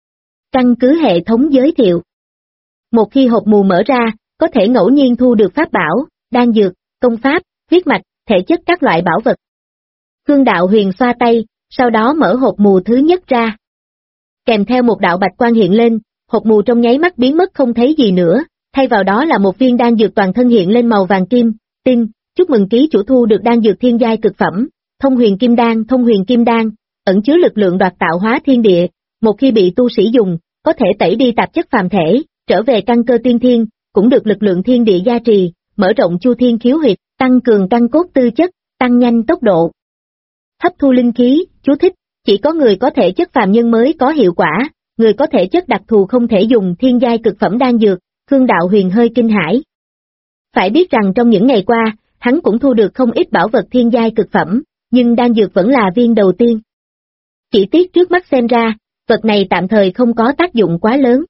Căn cứ hệ thống giới thiệu. Một khi hộp mù mở ra, có thể ngẫu nhiên thu được pháp bảo, đan dược, công pháp, huyết mạch, thể chất các loại bảo vật. Khương Đạo Huyền xoa tay, sau đó mở hộp mù thứ nhất ra. Kèm theo một đạo bạch quang hiện lên, hộp mù trong nháy mắt biến mất không thấy gì nữa, thay vào đó là một viên đan dược toàn thân hiện lên màu vàng kim, tinh, chúc mừng ký chủ thu được đan dược thiên giai cực phẩm, Thông Huyền Kim Đan, ẩn chứa lực lượng đoạt tạo hóa thiên địa, một khi bị tu sĩ dùng, có thể tẩy đi tạp chất phàm thể, trở về căn cơ tiên thiên, cũng được lực lượng thiên địa gia trì, mở rộng chu thiên khiếu huyệt, tăng cường căn cốt tư chất, tăng nhanh tốc độ. Hấp thu linh khí, chú thích, chỉ có người có thể chất phàm nhân mới có hiệu quả, người có thể chất đặc thù không thể dùng thiên giai cực phẩm đan dược. Khương Đạo Huyền hơi kinh hãi. Phải biết rằng trong những ngày qua, hắn cũng thu được không ít bảo vật thiên giai cực phẩm, nhưng đan dược vẫn là viên đầu tiên. Chỉ tiếc trước mắt xem ra, vật này tạm thời không có tác dụng quá lớn.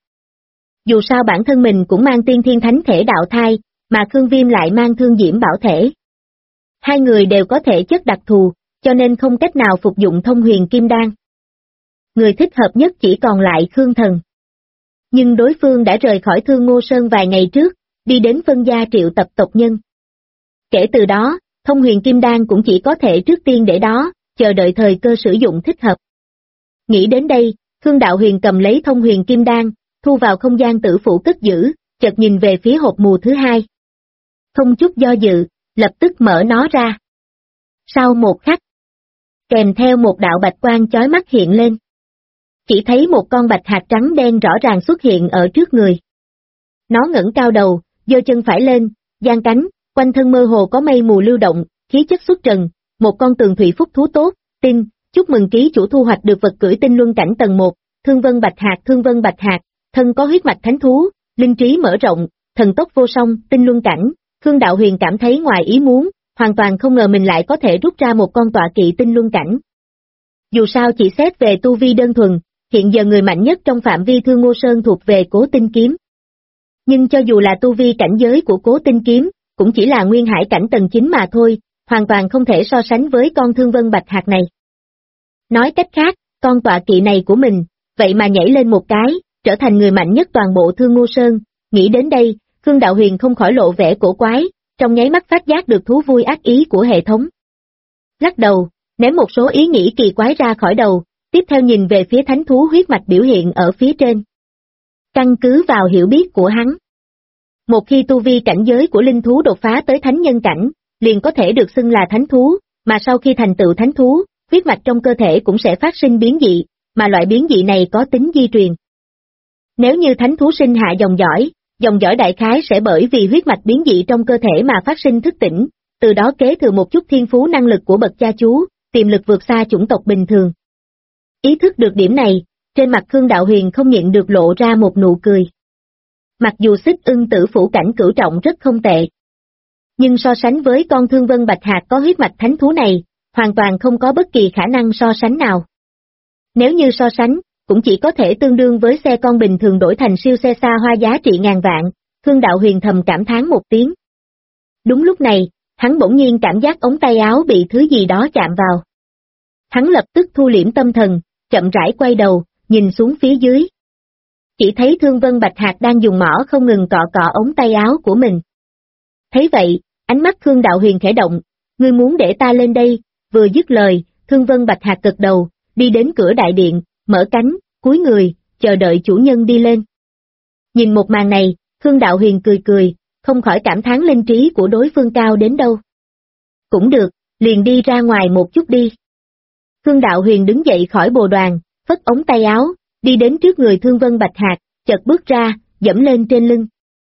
Dù sao bản thân mình cũng mang tiên thiên thánh thể đạo thai, mà Khương Viêm lại mang thương diễm bảo thể. Hai người đều có thể chất đặc thù, cho nên không cách nào phục dụng Thông Huyền Kim Đan. Người thích hợp nhất chỉ còn lại Khương Thần. Nhưng đối phương đã rời khỏi Thương Ngô Sơn vài ngày trước, đi đến phân gia triệu tập tộc nhân. Kể từ đó, Thông Huyền Kim Đan cũng chỉ có thể trước tiên để đó, chờ đợi thời cơ sử dụng thích hợp. Nghĩ đến đây, Khương Đạo Huyền cầm lấy Thông Huyền Kim Đan, thu vào không gian tử phủ cất giữ, chợt nhìn về phía hộp mù thứ hai. Không chút do dự, lập tức mở nó ra. Sau một khắc, kèm theo một đạo bạch quang chói mắt hiện lên. Chỉ thấy một con bạch hạc trắng đen rõ ràng xuất hiện ở trước người. Nó ngẩng cao đầu, giơ chân phải lên, giang cánh, quanh thân mơ hồ có mây mù lưu động, khí chất xuất trần, một con tường thủy phúc thú tốt, tinh, chúc mừng ký chủ thu hoạch được vật cưỡi tinh luân cảnh tầng 1, Thương Vân Bạch Hạc, thân có huyết mạch thánh thú, linh trí mở rộng, thần tốc vô song, tinh luân cảnh. Khương Đạo Huyền cảm thấy ngoài ý muốn, hoàn toàn không ngờ mình lại có thể rút ra một con tọa kỵ tinh luân cảnh. Dù sao chỉ xét về tu vi đơn thuần, hiện giờ người mạnh nhất trong phạm vi Thương Ngô Sơn thuộc về Cố Tinh Kiếm. Nhưng cho dù là tu vi cảnh giới của Cố Tinh Kiếm, cũng chỉ là nguyên hải cảnh tầng 9 mà thôi, hoàn toàn không thể so sánh với con Thương Vân Bạch Hạc này. Nói cách khác, con tọa kỵ này của mình, vậy mà nhảy lên một cái, trở thành người mạnh nhất toàn bộ Thương Ngô Sơn. Nghĩ đến đây, Khương Đạo Huyền không khỏi lộ vẻ cổ quái, trong nháy mắt phát giác được thú vui ác ý của hệ thống. Lắc đầu, ném một số ý nghĩ kỳ quái ra khỏi đầu, tiếp theo nhìn về phía thánh thú huyết mạch biểu hiện ở phía trên. Căn cứ vào hiểu biết của hắn, một khi tu vi cảnh giới của linh thú đột phá tới thánh nhân cảnh, liền có thể được xưng là thánh thú, mà sau khi thành tựu thánh thú, huyết mạch trong cơ thể cũng sẽ phát sinh biến dị, mà loại biến dị này có tính di truyền. Nếu như thánh thú sinh hạ dòng dõi đại khái sẽ bởi vì huyết mạch biến dị trong cơ thể mà phát sinh thức tỉnh, từ đó kế thừa một chút thiên phú năng lực của bậc cha chú, tiềm lực vượt xa chủng tộc bình thường. Ý thức được điểm này, trên mặt Khương Đạo Huyền không nhịn được lộ ra một nụ cười. Mặc dù Xích Ưng tử phủ cảnh cửu trọng rất không tệ, nhưng so sánh với con Thương Vân Bạch Hạc có huyết mạch thánh thú này, hoàn toàn không có bất kỳ khả năng so sánh nào. Nếu như so sánh, cũng chỉ có thể tương đương với xe con bình thường đổi thành siêu xe xa hoa giá trị ngàn vạn. Khương Đạo Huyền thầm cảm thán một tiếng. Đúng lúc này, hắn bỗng nhiên cảm giác ống tay áo bị thứ gì đó chạm vào. Hắn lập tức thu liễm tâm thần, chậm rãi quay đầu, nhìn xuống phía dưới. Chỉ thấy Thương Vân Bạch Hạc đang dùng mỏ không ngừng cọ cọ ống tay áo của mình. Thấy vậy, ánh mắt Khương Đạo Huyền khẽ động, ngươi muốn để ta lên đây, vừa dứt lời, Thương Vân Bạch Hạc gật đầu, đi đến cửa đại điện, mở cánh, cúi người, chờ đợi chủ nhân đi lên. Nhìn một màn này, Khương Đạo Huyền cười cười, không khỏi cảm thán linh trí của đối phương cao đến đâu. Cũng được, liền đi ra ngoài một chút đi. Khương Đạo Huyền đứng dậy khỏi bồ đoàn, phất ống tay áo, đi đến trước người Thương Vân Bạch Hạc, chợt bước ra, dẫm lên trên lưng.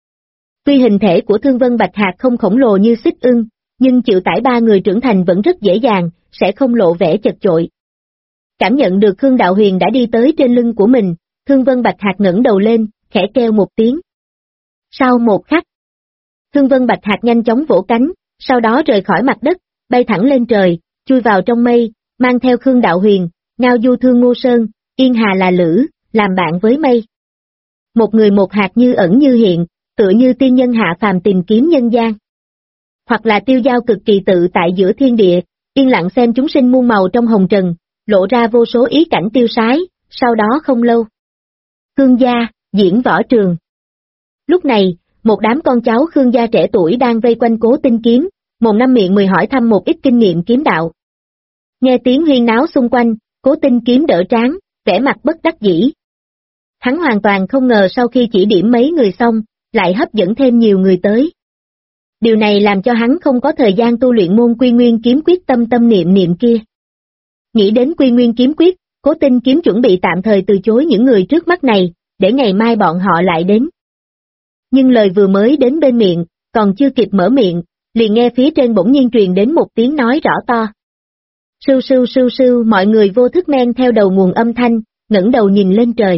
Tuy hình thể của Thương Vân Bạch Hạc không khổng lồ như Xích Ưng, nhưng chịu tải 3 người trưởng thành vẫn rất dễ dàng, sẽ không lộ vẻ chật chội. Cảm nhận được Khương Đạo Huyền đã đi tới trên lưng của mình, Thương Vân Bạch Hạc ngẩng đầu lên, khẽ kêu một tiếng. Sau một khắc, Thương Vân Bạch Hạc nhanh chóng vỗ cánh, sau đó rời khỏi mặt đất, bay thẳng lên trời, chui vào trong mây, mang theo Khương Đạo Huyền, ngao du Thương Ngô Sơn, yên hà là lữ, làm bạn với mây. Một người một hạt như ẩn như hiện, tựa như tiên nhân hạ phàm tìm kiếm nhân gian. Hoặc là tiêu dao cực kỳ tự tại giữa thiên địa, yên lặng xem chúng sinh muôn màu trong hồng trần, lộ ra vô số ý cảnh tiêu sái, sau đó không lâu. Khương gia, diễn võ trường. Lúc này, một đám con cháu Khương gia trẻ tuổi đang vây quanh Cố Tinh Kiếm, mồm năm miệng mười hỏi thăm một ít kinh nghiệm kiếm đạo. Nghe tiếng huyên náo xung quanh, Cố Tinh Kiếm đỡ trán, vẻ mặt bất đắc dĩ. Hắn hoàn toàn không ngờ sau khi chỉ điểm mấy người xong, lại hấp dẫn thêm nhiều người tới. Điều này làm cho hắn không có thời gian tu luyện môn Quy Nguyên Kiếm Quyết tâm tâm niệm niệm kia. Nghĩ đến Quy Nguyên Kiếm Quyết, Cố Tinh Kiếm chuẩn bị tạm thời từ chối những người trước mắt này, để ngày mai bọn họ lại đến. Nhưng lời vừa mới đến bên miệng, còn chưa kịp mở miệng, liền nghe phía trên bỗng nhiên truyền đến một tiếng nói rõ to. Sưu sưu sưu sưu, mọi người vô thức men theo đầu nguồn âm thanh, ngẩng đầu nhìn lên trời.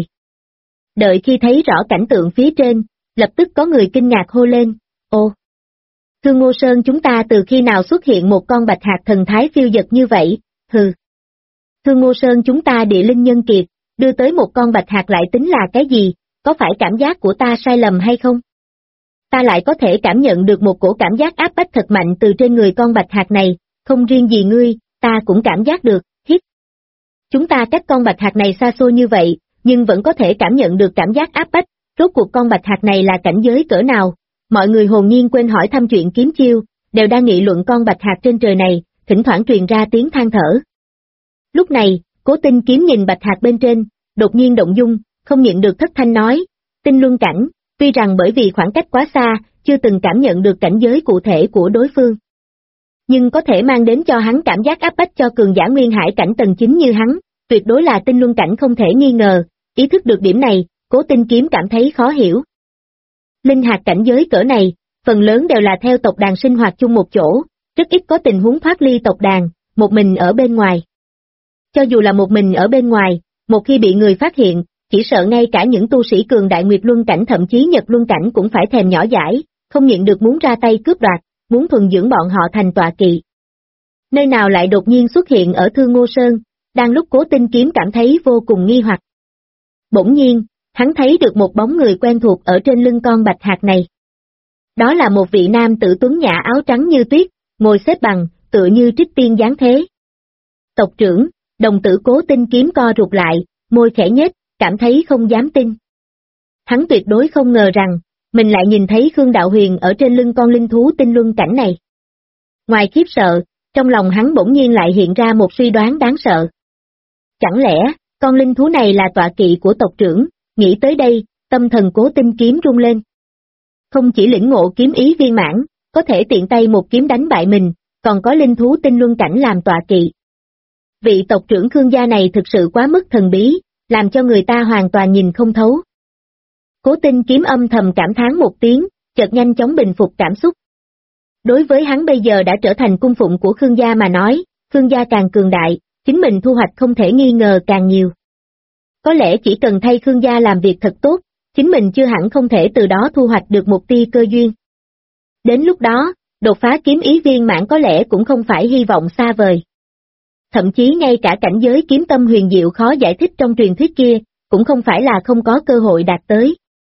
Đợi khi thấy rõ cảnh tượng phía trên, lập tức có người kinh ngạc hô lên, ô! Thương Ngô Sơn chúng ta từ khi nào xuất hiện một con bạch hạc thần thái phiêu dật như vậy, hừ. Thương Ngô Sơn chúng ta địa linh nhân kiệt, đưa tới một con bạch hạc lại tính là cái gì, có phải cảm giác của ta sai lầm hay không? Ta lại có thể cảm nhận được một cổ cảm giác áp bách thật mạnh từ trên người con bạch hạc này, không riêng gì ngươi, ta cũng cảm giác được, hít. Chúng ta cách con bạch hạc này xa xôi như vậy, nhưng vẫn có thể cảm nhận được cảm giác áp bách, rốt cuộc con bạch hạc này là cảnh giới cỡ nào? Mọi người hồn nhiên quên hỏi thăm chuyện kiếm chiêu, đều đang nghị luận con bạch hạc trên trời này, thỉnh thoảng truyền ra tiếng than thở. Lúc này, Cố Tinh Kiếm nhìn bạch hạc bên trên, đột nhiên động dung, không nhịn được thất thanh nói, tinh luân cảnh, tuy rằng bởi vì khoảng cách quá xa, chưa từng cảm nhận được cảnh giới cụ thể của đối phương. Nhưng có thể mang đến cho hắn cảm giác áp bách cho cường giả nguyên hải cảnh tầng 9 như hắn, tuyệt đối là tinh luân cảnh không thể nghi ngờ, ý thức được điểm này, Cố Tinh Kiếm cảm thấy khó hiểu. Linh hạt cảnh giới cỡ này, phần lớn đều là theo tộc đàn sinh hoạt chung một chỗ, rất ít có tình huống thoát ly tộc đàn, một mình ở bên ngoài. Cho dù là một mình ở bên ngoài, một khi bị người phát hiện, chỉ sợ ngay cả những tu sĩ cường đại Nguyệt Luân cảnh thậm chí Nhật Luân cảnh cũng phải thèm nhỏ dãi, không nhịn được muốn ra tay cướp đoạt, muốn thuần dưỡng bọn họ thành tọa kỵ. Nơi nào lại đột nhiên xuất hiện ở Thương Ngô Sơn, đang lúc Cố Tinh Kiếm cảm thấy vô cùng nghi hoặc. Bỗng nhiên, hắn thấy được một bóng người quen thuộc ở trên lưng con bạch hạc này. Đó là một vị nam tử tuấn nhã áo trắng như tuyết, ngồi xếp bằng, tựa như trích tiên dáng thế. Tộc trưởng, đồng tử Cố Tinh Kiếm co rụt lại, môi khẽ nhếch, cảm thấy không dám tin. Hắn tuyệt đối không ngờ rằng, mình lại nhìn thấy Khương Đạo Huyền ở trên lưng con linh thú tinh luân cảnh này. Ngoài khiếp sợ, trong lòng hắn bỗng nhiên lại hiện ra một suy đoán đáng sợ. Chẳng lẽ, con linh thú này là tọa kỵ của tộc trưởng? Nghĩ tới đây, tâm thần Cố Tinh Kiếm rung lên. Không chỉ lĩnh ngộ kiếm ý viên mãn, có thể tiện tay một kiếm đánh bại mình, còn có linh thú tinh luân cảnh làm tọa kỵ. Vị tộc trưởng Khương gia này thực sự quá mức thần bí, làm cho người ta hoàn toàn nhìn không thấu. Cố Tinh Kiếm âm thầm cảm thán một tiếng, chợt nhanh chóng bình phục cảm xúc. Đối với hắn bây giờ đã trở thành cung phụng của Khương gia mà nói, Khương gia càng cường đại, chính mình thu hoạch không thể nghi ngờ càng nhiều. Có lẽ chỉ cần thay Khương gia làm việc thật tốt, chính mình chưa hẳn không thể từ đó thu hoạch được một tia cơ duyên. Đến lúc đó, đột phá kiếm ý viên mãn có lẽ cũng không phải hy vọng xa vời. Thậm chí ngay cả cảnh giới kiếm tâm huyền diệu khó giải thích trong truyền thuyết kia, cũng không phải là không có cơ hội đạt tới.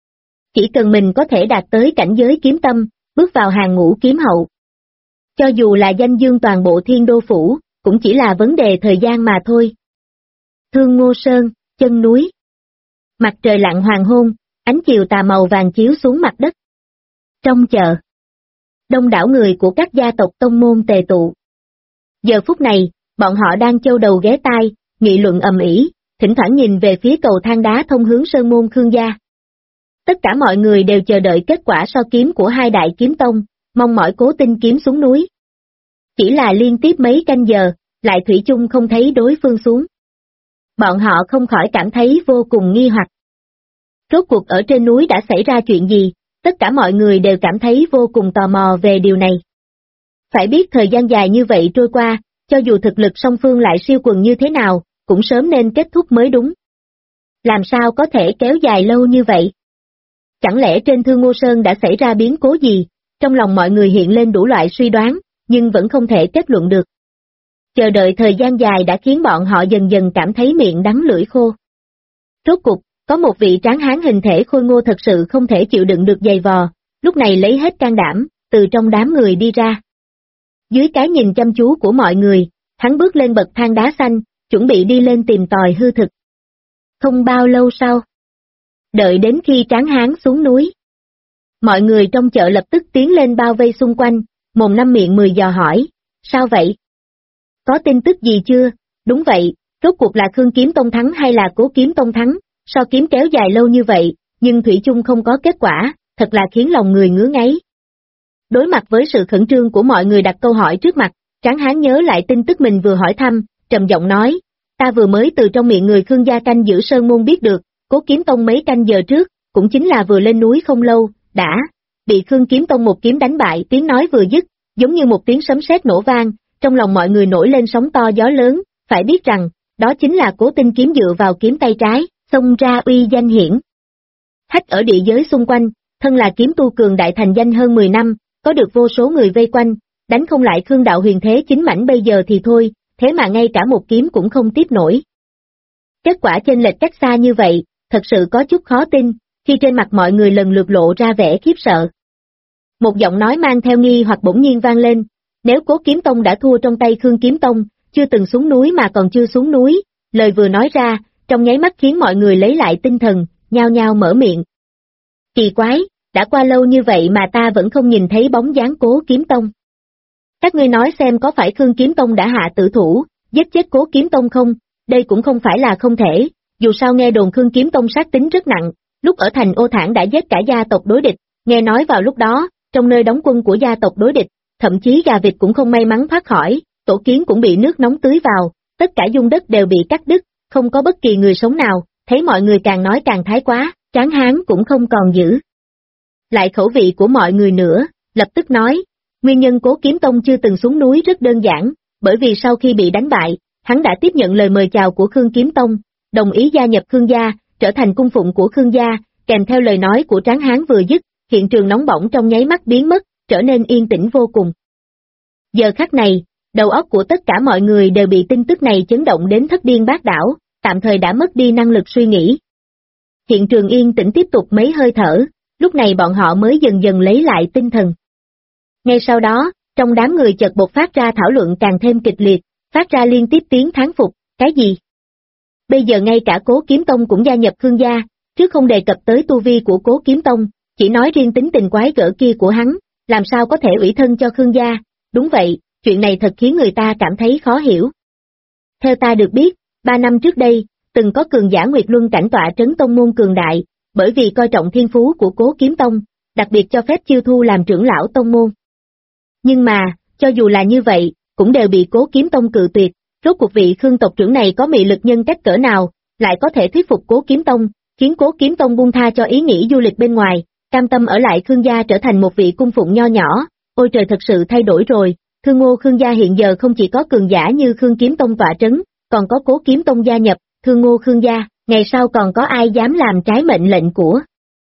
Chỉ cần mình có thể đạt tới cảnh giới kiếm tâm, bước vào hàng ngũ kiếm hậu. Cho dù là danh dương toàn bộ Thiên Đô Phủ, cũng chỉ là vấn đề thời gian mà thôi. Thương Ngô Sơn, chân núi. Mặt trời lặn hoàng hôn, ánh chiều tà màu vàng chiếu xuống mặt đất. Trong chợ, đông đảo người của các gia tộc tông môn tề tụ. Giờ phút này, bọn họ đang châu đầu ghé tai, nghị luận ầm ĩ, thỉnh thoảng nhìn về phía cầu thang đá thông hướng sơn môn Khương gia. Tất cả mọi người đều chờ đợi kết quả so kiếm của hai đại kiếm tông, mong mỏi Cố Tinh Kiếm xuống núi. Chỉ là liên tiếp mấy canh giờ, lại thủy chung không thấy đối phương xuống. Bọn họ không khỏi cảm thấy vô cùng nghi hoặc. Rốt cuộc ở trên núi đã xảy ra chuyện gì, tất cả mọi người đều cảm thấy vô cùng tò mò về điều này. Phải biết thời gian dài như vậy trôi qua, cho dù thực lực song phương lại siêu quần như thế nào, cũng sớm nên kết thúc mới đúng. Làm sao có thể kéo dài lâu như vậy? Chẳng lẽ trên Thương Ngô Sơn đã xảy ra biến cố gì? Trong lòng mọi người hiện lên đủ loại suy đoán, nhưng vẫn không thể kết luận được. Chờ đợi thời gian dài đã khiến bọn họ dần dần cảm thấy miệng đắng lưỡi khô. Rốt cục, Có một vị tráng hán hình thể khôi ngô thật sự không thể chịu đựng được giày vò, lúc này lấy hết can đảm, từ trong đám người đi ra. Dưới cái nhìn chăm chú của mọi người, hắn bước lên bậc thang đá xanh, chuẩn bị đi lên tìm tòi hư thực. Không bao lâu sau, đợi đến khi tráng hán xuống núi, mọi người trong chợ lập tức tiến lên bao vây xung quanh, mồm năm miệng mười dò hỏi, sao vậy? Có tin tức gì chưa? Đúng vậy, rốt cuộc là Khương Kiếm Tông thắng hay là Cố Kiếm Tông thắng, so kiếm kéo dài lâu như vậy, nhưng thủy chung không có kết quả, thật là khiến lòng người ngứa ngáy. Đối mặt với sự khẩn trương của mọi người đặt câu hỏi trước mặt, tráng hán nhớ lại tin tức mình vừa hỏi thăm, trầm giọng nói, ta vừa mới từ trong miệng người Khương gia canh giữ sơn môn biết được, Cố Kiếm Tông mấy canh giờ trước, cũng chính là vừa lên núi không lâu, đã bị Khương Kiếm Tông một kiếm đánh bại. Tiếng nói vừa dứt, giống như một tiếng sấm sét nổ vang, trong lòng mọi người nổi lên sóng to gió lớn, phải biết rằng, đó chính là Cố Tinh kiếm dựa vào kiếm tay trái, xông ra uy danh hiển hách ở địa giới xung quanh, thân là kiếm tu cường đại thành danh hơn 10 năm, có được vô số người vây quanh, đánh không lại Khương đạo huyền thế chính mảnh bây giờ thì thôi, thế mà ngay cả một kiếm cũng không tiếp nổi. Kết quả chênh lệch cách xa như vậy, thật sự có chút khó tin, khi trên mặt mọi người lần lượt lộ ra vẻ khiếp sợ. Một giọng nói mang theo nghi hoặc bỗng nhiên vang lên, nếu Cố Kiếm Tông đã thua trong tay Khương Kiếm Tông, chưa từng xuống núi mà còn chưa xuống núi, lời vừa nói ra, trong nháy mắt khiến mọi người lấy lại tinh thần, nhao nhao mở miệng. Kỳ quái, đã qua lâu như vậy mà ta vẫn không nhìn thấy bóng dáng Cố Kiếm Tông. Các ngươi nói xem có phải Khương Kiếm Tông đã hạ tử thủ, giết chết Cố Kiếm Tông không? Đây cũng không phải là không thể, dù sao nghe đồn Khương Kiếm Tông sát tính rất nặng, lúc ở thành Ô Thản đã giết cả gia tộc đối địch, nghe nói vào lúc đó, trong nơi đóng quân của gia tộc đối địch, thậm chí gà vịt cũng không may mắn thoát khỏi, tổ kiến cũng bị nước nóng tưới vào, tất cả dung đất đều bị cắt đứt, không có bất kỳ người sống nào, thấy mọi người càng nói càng thái quá, tráng hán cũng không còn giữ lại khẩu vị của mọi người nữa, lập tức nói, nguyên nhân Cố Kiếm Tông chưa từng xuống núi rất đơn giản, bởi vì sau khi bị đánh bại, hắn đã tiếp nhận lời mời chào của Khương Kiếm Tông, đồng ý gia nhập Khương gia, trở thành cung phụng của Khương gia, kèm theo lời nói của tráng hán vừa dứt, hiện trường nóng bỏng trong nháy mắt biến mất, trở nên yên tĩnh vô cùng. Giờ khắc này, đầu óc của tất cả mọi người đều bị tin tức này chấn động đến thất điên bát đảo, tạm thời đã mất đi năng lực suy nghĩ. Hiện trường yên tĩnh tiếp tục mấy hơi thở, lúc này bọn họ mới dần dần lấy lại tinh thần. Ngay sau đó, trong đám người chợt bộc phát ra thảo luận càng thêm kịch liệt, phát ra liên tiếp tiếng thán phục, cái gì? Bây giờ ngay cả Cố Kiếm Tông cũng gia nhập Khương gia, chứ không đề cập tới tu vi của Cố Kiếm Tông, chỉ nói riêng tính tình quái gở kia của hắn, làm sao có thể ủy thân cho Khương gia, đúng vậy, chuyện này thật khiến người ta cảm thấy khó hiểu. Theo ta được biết, 3 năm trước đây, từng có cường giả Nguyệt Luân cảnh tọa trấn tông môn cường đại, bởi vì coi trọng thiên phú của Cố Kiếm Tông, đặc biệt cho phép chiêu thu làm trưởng lão tông môn. Nhưng mà, cho dù là như vậy, cũng đều bị Cố Kiếm Tông cự tuyệt, rốt cuộc vị Khương tộc trưởng này có mị lực nhân cách cỡ nào, lại có thể thuyết phục Cố Kiếm Tông, khiến Cố Kiếm Tông buông tha cho ý nghĩ du lịch bên ngoài, cam tâm ở lại Khương gia trở thành một vị cung phụng nho nhỏ. Ôi trời, thật sự thay đổi rồi, Thương Ngô Khương gia hiện giờ không chỉ có cường giả như Khương Kiếm Tông tọa trấn, còn có Cố Kiếm Tông gia nhập, Thương Ngô Khương gia, ngày sau còn có ai dám làm trái mệnh lệnh của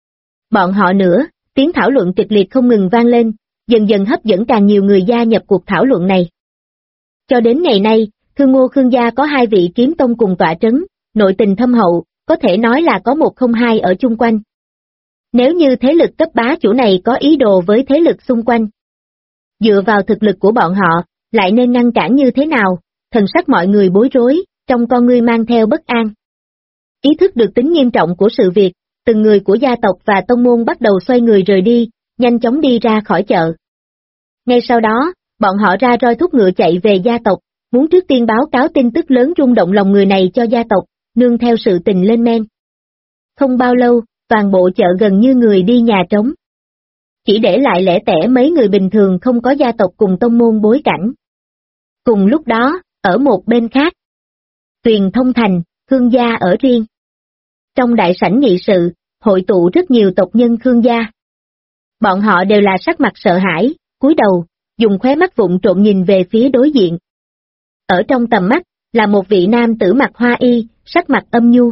bọn họ nữa. Tiếng thảo luận kịch liệt không ngừng vang lên, dần dần hấp dẫn càng nhiều người gia nhập cuộc thảo luận này. Cho đến ngày nay, Thương Ngô Khương gia có 2 vị kiếm tông cùng tọa trấn, nội tình thâm hậu, có thể nói là có một không hai ở chung quanh. Nếu như thế lực cấp bá chủ này có ý đồ với thế lực xung quanh, dựa vào thực lực của bọn họ, lại nên ngăn cản như thế nào? Thần sắc mọi người bối rối, trong con ngươi mang theo bất an. Ý thức được tính nghiêm trọng của sự việc, từng người của gia tộc và tông môn bắt đầu xoay người rời đi, nhanh chóng đi ra khỏi chợ. Ngay sau đó, bọn họ ra roi thúc ngựa chạy về gia tộc, muốn trước tiên báo cáo tin tức lớn rung động lòng người này cho gia tộc, nương theo sự tình lên men. Không bao lâu, toàn bộ chợ gần như người đi nhà trống. Chỉ để lại lẻ tẻ mấy người bình thường không có gia tộc cùng tông môn bối cảnh. Cùng lúc đó, ở một bên khác, Tuyền Thông Thành, Khương gia ở riêng. Trong đại sảnh nghị sự, hội tụ rất nhiều tộc nhân Khương gia. Bọn họ đều là sắc mặt sợ hãi, cúi đầu, dùng khóe mắt vụng trộm nhìn về phía đối diện. Ở trong tầm mắt, là một vị nam tử mặc hoa y, sắc mặt âm nhu.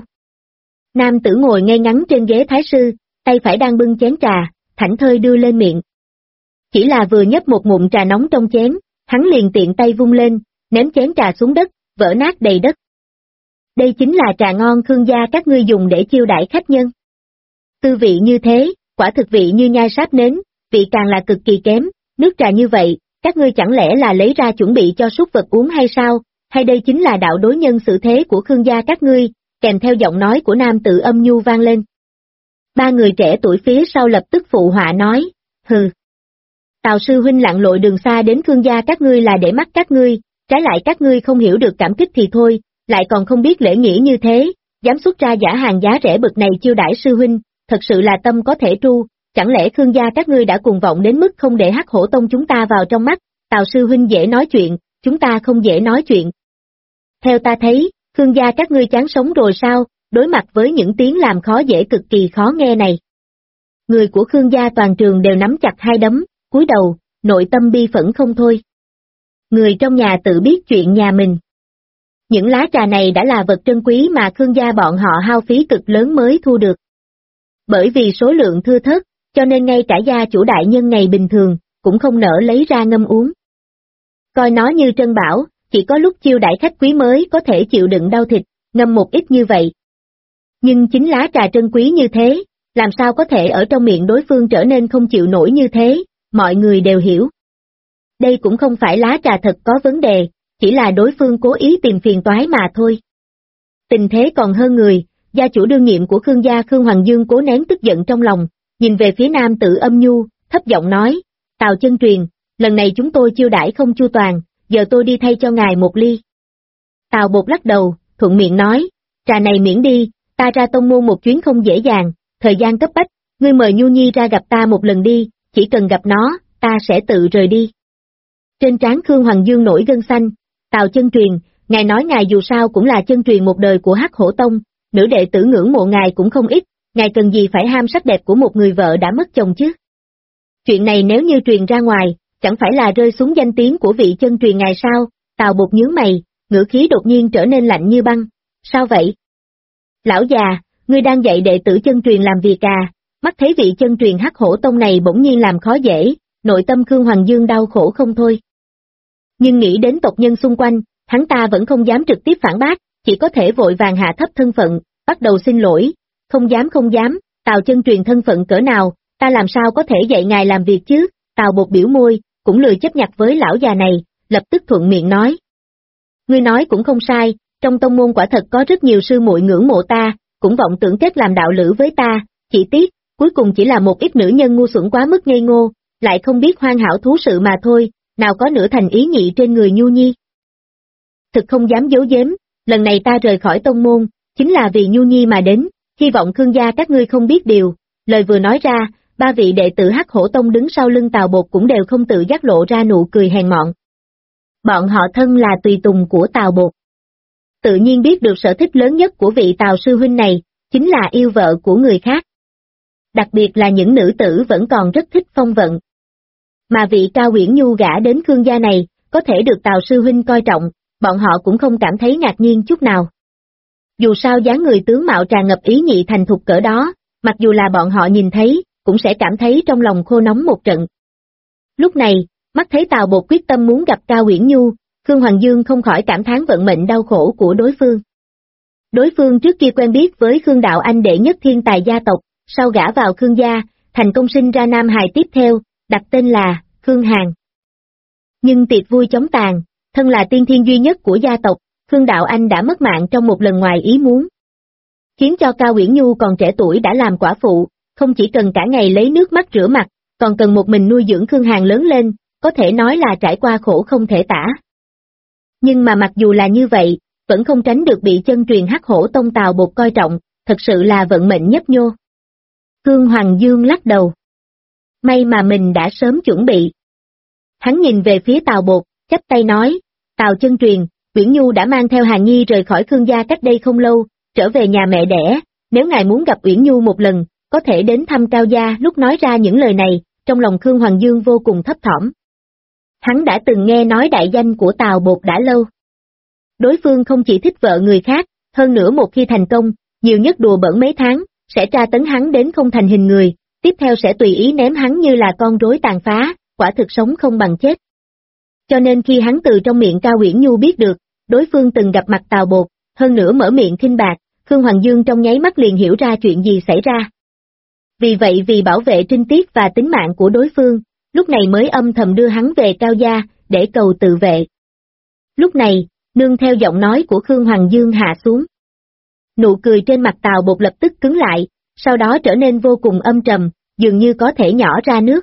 Nam tử ngồi ngay ngắn trên ghế thái sư, tay phải đang bưng chén trà, thảnh thơi đưa lên miệng. Chỉ là vừa nhấp một ngụm trà nóng trong chén, hắn liền tiện tay vung lên, ném chén trà xuống đất, vỡ nát đầy đất. Đây chính là trà ngon Khương gia các ngươi dùng để chiêu đãi khách nhân. Tư vị như thế, quả thực vị như nhai sáp nến, vị càng là cực kỳ kém, nước trà như vậy, các ngươi chẳng lẽ là lấy ra chuẩn bị cho súc vật uống hay sao, hay đây chính là đạo đối nhân xử thế của Khương gia các ngươi, kèm theo giọng nói của nam tử âm nhu vang lên. Ba người trẻ tuổi phía sau lập tức phụ họa nói, hừ. Tào sư huynh lặn lội đường xa đến Khương gia các ngươi là để mắt các ngươi, trái lại các ngươi không hiểu được cảm kích thì thôi, lại còn không biết lễ nghĩa như thế, dám xuất ra giả hàng giá rẻ bực này chiêu đãi sư huynh, thật sự là tâm có thể tru, chẳng lẽ Khương gia các ngươi đã cuồng vọng đến mức không để Hắc Hổ Tông chúng ta vào trong mắt, Tào sư huynh dễ nói chuyện, chúng ta không dễ nói chuyện. Theo ta thấy, Khương gia các ngươi chán sống rồi sao, đối mặt với những tiếng làm khó dễ cực kỳ khó nghe này. Người của Khương gia toàn trường đều nắm chặt hai đấm, cúi đầu, nội tâm bi phẫn không thôi. Người trong nhà tự biết chuyện nhà mình. Những lá trà này đã là vật trân quý mà Khương gia bọn họ hao phí cực lớn mới thu được. Bởi vì số lượng thưa thớt, cho nên ngay cả gia chủ đại nhân ngày bình thường, cũng không nỡ lấy ra ngâm uống. Coi nó như trân bảo, chỉ có lúc chiêu đãi khách quý mới có thể chịu đựng đau thịt, ngâm một ít như vậy. Nhưng chính lá trà trân quý như thế, làm sao có thể ở trong miệng đối phương trở nên không chịu nổi như thế, mọi người đều hiểu. Đây cũng không phải lá trà thật có vấn đề, chỉ là đối phương cố ý tìm phiền toái mà thôi. Tình thế còn hơn người, gia chủ đương nhiệm của Khương gia Khương Hoàng Dương cố nén tức giận trong lòng, nhìn về phía nam tử âm nhu, thấp giọng nói, Tào Chân Truyền, lần này chúng tôi chiêu đãi không chu toàn, giờ tôi đi thay cho ngài một ly. Tào Bột lắc đầu, thuận miệng nói, trà này miễn đi, ta ra tông môn một chuyến không dễ dàng, thời gian cấp bách, ngươi mời Nhu Nhi ra gặp ta một lần đi, chỉ cần gặp nó, ta sẽ tự rời đi. Trên trán Khương Hoàng Dương nổi gân xanh, Tào Chân Truyền, ngài nói ngài dù sao cũng là chân truyền một đời của Hắc Hổ Tông, nữ đệ tử ngưỡng mộ ngài cũng không ít, ngài cần gì phải ham sắc đẹp của một người vợ đã mất chồng chứ? Chuyện này nếu như truyền ra ngoài, chẳng phải là rơi xuống danh tiếng của vị chân truyền ngài sao? Tào Bột nhướng mày, ngữ khí đột nhiên trở nên lạnh như băng. Sao vậy? Lão già, ngươi đang dạy đệ tử chân truyền làm việc à? Mắt thấy vị chân truyền Hắc Hổ Tông này bỗng nhiên làm khó dễ, nội tâm Khương Hoàng Dương đau khổ không thôi. Nhưng nghĩ đến tộc nhân xung quanh, hắn ta vẫn không dám trực tiếp phản bác, chỉ có thể vội vàng hạ thấp thân phận, bắt đầu xin lỗi. Không dám, Tào Chân Truyền thân phận cỡ nào, ta làm sao có thể dạy ngài làm việc chứ? Tào Bột biểu môi, cũng lười chấp nhặt với lão già này, lập tức thuận miệng nói. Ngươi nói cũng không sai, trong tông môn quả thật có rất nhiều sư muội ngưỡng mộ ta, cũng vọng tưởng kết làm đạo lữ với ta, chỉ tiếc, cuối cùng chỉ là một ít nữ nhân ngu xuẩn quá mức ngây ngô, lại không biết hoan hảo thú sự mà thôi, nào có nửa thành ý nhị trên người Nhu Nhi. Thực không dám giấu giếm, lần này ta rời khỏi tông môn, chính là vì Nhu Nhi mà đến, hy vọng Khương gia các ngươi không biết điều. Lời vừa nói ra, ba vị đệ tử Hắc Hổ Tông đứng sau lưng Tào Bột cũng đều không tự giác lộ ra nụ cười hèn mọn. Bọn họ thân là tùy tùng của Tào Bột. Tự nhiên biết được sở thích lớn nhất của vị Tào sư huynh này, chính là yêu vợ của người khác. Đặc biệt là những nữ tử vẫn còn rất thích phong vận. Mà vị Cao Uyển Nhu gả đến Khương gia này, có thể được Tào sư huynh coi trọng, bọn họ cũng không cảm thấy ngạc nhiên chút nào. Dù sao dáng người tướng mạo tràn ngập ý nhị thành thục cỡ đó, mặc dù là bọn họ nhìn thấy, cũng sẽ cảm thấy trong lòng khô nóng một trận. Lúc này, mắt thấy Tào Bột quyết tâm muốn gặp Cao Uyển Nhu, Khương Hoàng Dương không khỏi cảm thán vận mệnh đau khổ của đối phương. Đối phương trước kia quen biết với Khương Đạo Anh đệ nhất thiên tài gia tộc, sau gả vào Khương gia, thành công sinh ra nam hài tiếp theo, đặt tên là Khương Hàn. Nhưng tiệc vui chóng tàn, thân là tiên thiên duy nhất của gia tộc, Khương Đạo Anh đã mất mạng trong một lần ngoài ý muốn. Khiến cho Cao Uyển Nhu còn trẻ tuổi đã làm quả phụ, không chỉ cần cả ngày lấy nước mắt rửa mặt, còn cần một mình nuôi dưỡng Khương Hàn lớn lên, có thể nói là trải qua khổ không thể tả. Nhưng mà mặc dù là như vậy, vẫn không tránh được bị chân truyền Hắc Hổ Tông Tào Bột coi trọng, thật sự là vận mệnh nhấp nhô. Khương Hoàng Dương lắc đầu. May mà mình đã sớm chuẩn bị. Hắn nhìn về phía Tào Bột, chắp tay nói, Tào chân truyền, Uyển Nhu đã mang theo Hàn Nhi rời khỏi Khương gia cách đây không lâu, trở về nhà mẹ đẻ, nếu ngài muốn gặp Uyển Nhu một lần, có thể đến thăm Cao gia. Lúc nói ra những lời này, trong lòng Khương Hoàng Dương vô cùng thấp thỏm. Hắn đã từng nghe nói đại danh của Tào Bột đã lâu. Đối phương không chỉ thích vợ người khác, hơn nữa một khi thành công, nhiều nhất đùa bỡn mấy tháng, sẽ tra tấn hắn đến không thành hình người, tiếp theo sẽ tùy ý ném hắn như là con rối tàn phá, quả thực sống không bằng chết. Cho nên khi hắn từ trong miệng Cao Uyển Nhu biết được, đối phương từng gặp mặt Tào Bột, hơn nữa mở miệng khinh bạc, Khương Hoàng Dương trong nháy mắt liền hiểu ra chuyện gì xảy ra. Vì vậy vì bảo vệ trinh tiết và tính mạng của đối phương, lúc này mới âm thầm đưa hắn về Cao gia, để cầu tự vệ. Lúc này, nương theo giọng nói của Khương Hoàng Dương hạ xuống. Nụ cười trên mặt Tào Bột lập tức cứng lại, sau đó trở nên vô cùng âm trầm, dường như có thể nhỏ ra nước.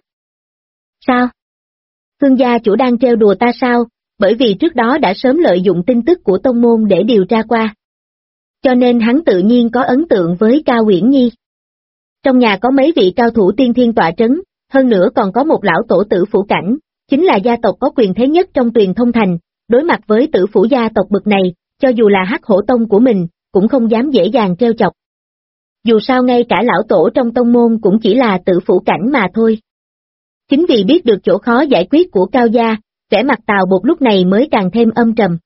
Sao? Khương gia chủ đang trêu đùa ta sao? Bởi vì trước đó đã sớm lợi dụng tin tức của tông môn để điều tra qua. Cho nên hắn tự nhiên có ấn tượng với Cao Uyển Nhi. Trong nhà có mấy vị cao thủ tiên thiên tọa trấn, hơn nữa còn có một lão tổ tử phủ cảnh, chính là gia tộc có quyền thế nhất trong Tuyền Thông Thành, đối mặt với tử phủ gia tộc bậc này, cho dù là Hắc Hổ Tông của mình, cũng không dám dễ dàng trêu chọc. Dù sao ngay cả lão tổ trong tông môn cũng chỉ là tử phủ cảnh mà thôi. Chính vì biết được chỗ khó giải quyết của Cao gia, vẻ mặt Tào Bột lúc này mới càng thêm âm trầm.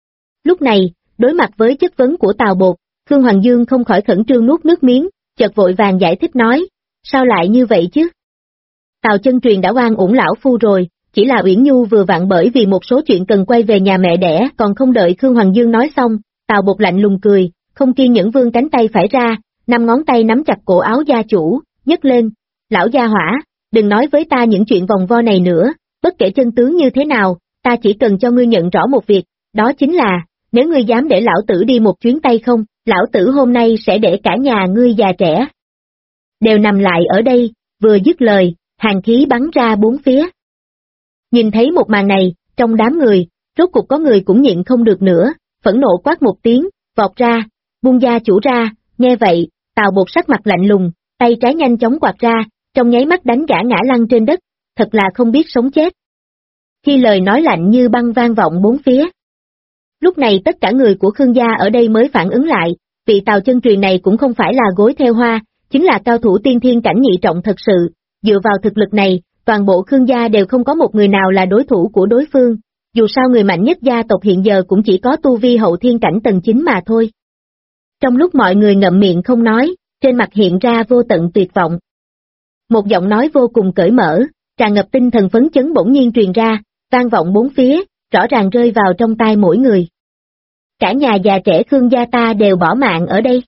Lúc này, đối mặt với chất vấn của Tào Bột, Khương Hoàng Dương không khỏi khẩn trương nuốt nước miếng, chợt vội vàng giải thích nói, sao lại như vậy chứ? Tào Chân Truyền đã oan uổng lão phu rồi, chỉ là Uyển Nhu vừa vặn bởi vì một số chuyện cần quay về nhà mẹ đẻ, còn không đợi Khương Hoàng Dương nói xong, Tào Bột lạnh lùng cười, không kiên nhẫn vươn cánh tay phải ra, 5 ngón tay nắm chặt cổ áo gia chủ, nhấc lên, lão gia hỏa, đừng nói với ta những chuyện vòng vo này nữa, bất kể chân tướng như thế nào, ta chỉ cần cho ngươi nhận rõ một việc, đó chính là, nếu ngươi dám để lão tử đi một chuyến tay không, lão tử hôm nay sẽ để cả nhà ngươi già trẻ đều nằm lại ở đây, vừa dứt lời, hàn khí bắn ra bốn phía. Nhìn thấy một màn này, trong đám người, rốt cục có người cũng nhịn không được nữa, phẫn nộ quát một tiếng, vọt ra, buông gia chủ ra, nghe vậy, Tào Bột sắc mặt lạnh lùng, tay trái nhanh chóng quạt ra, trong nháy mắt đánh gã ngã lăn trên đất, thật là không biết sống chết. Khi lời nói lạnh như băng vang vọng bốn phía. Lúc này tất cả người của Khương gia ở đây mới phản ứng lại, vị Tào Chân Truyền này cũng không phải là gối theo hoa, chính là cao thủ tiên thiên cảnh nhị trọng thật sự, dựa vào thực lực này, toàn bộ Khương gia đều không có một người nào là đối thủ của đối phương, dù sao người mạnh nhất gia tộc hiện giờ cũng chỉ có tu vi hậu thiên cảnh tầng 9 mà thôi. Trong lúc mọi người ngậm miệng không nói, trên mặt hiện ra vô tận tuyệt vọng. Một giọng nói vô cùng cởi mở, tràn ngập tinh thần phấn chấn bỗng nhiên truyền ra, vang vọng bốn phía, rõ ràng rơi vào trong tai mỗi người. Cả nhà già trẻ Khương gia ta đều bỏ mạng ở đây.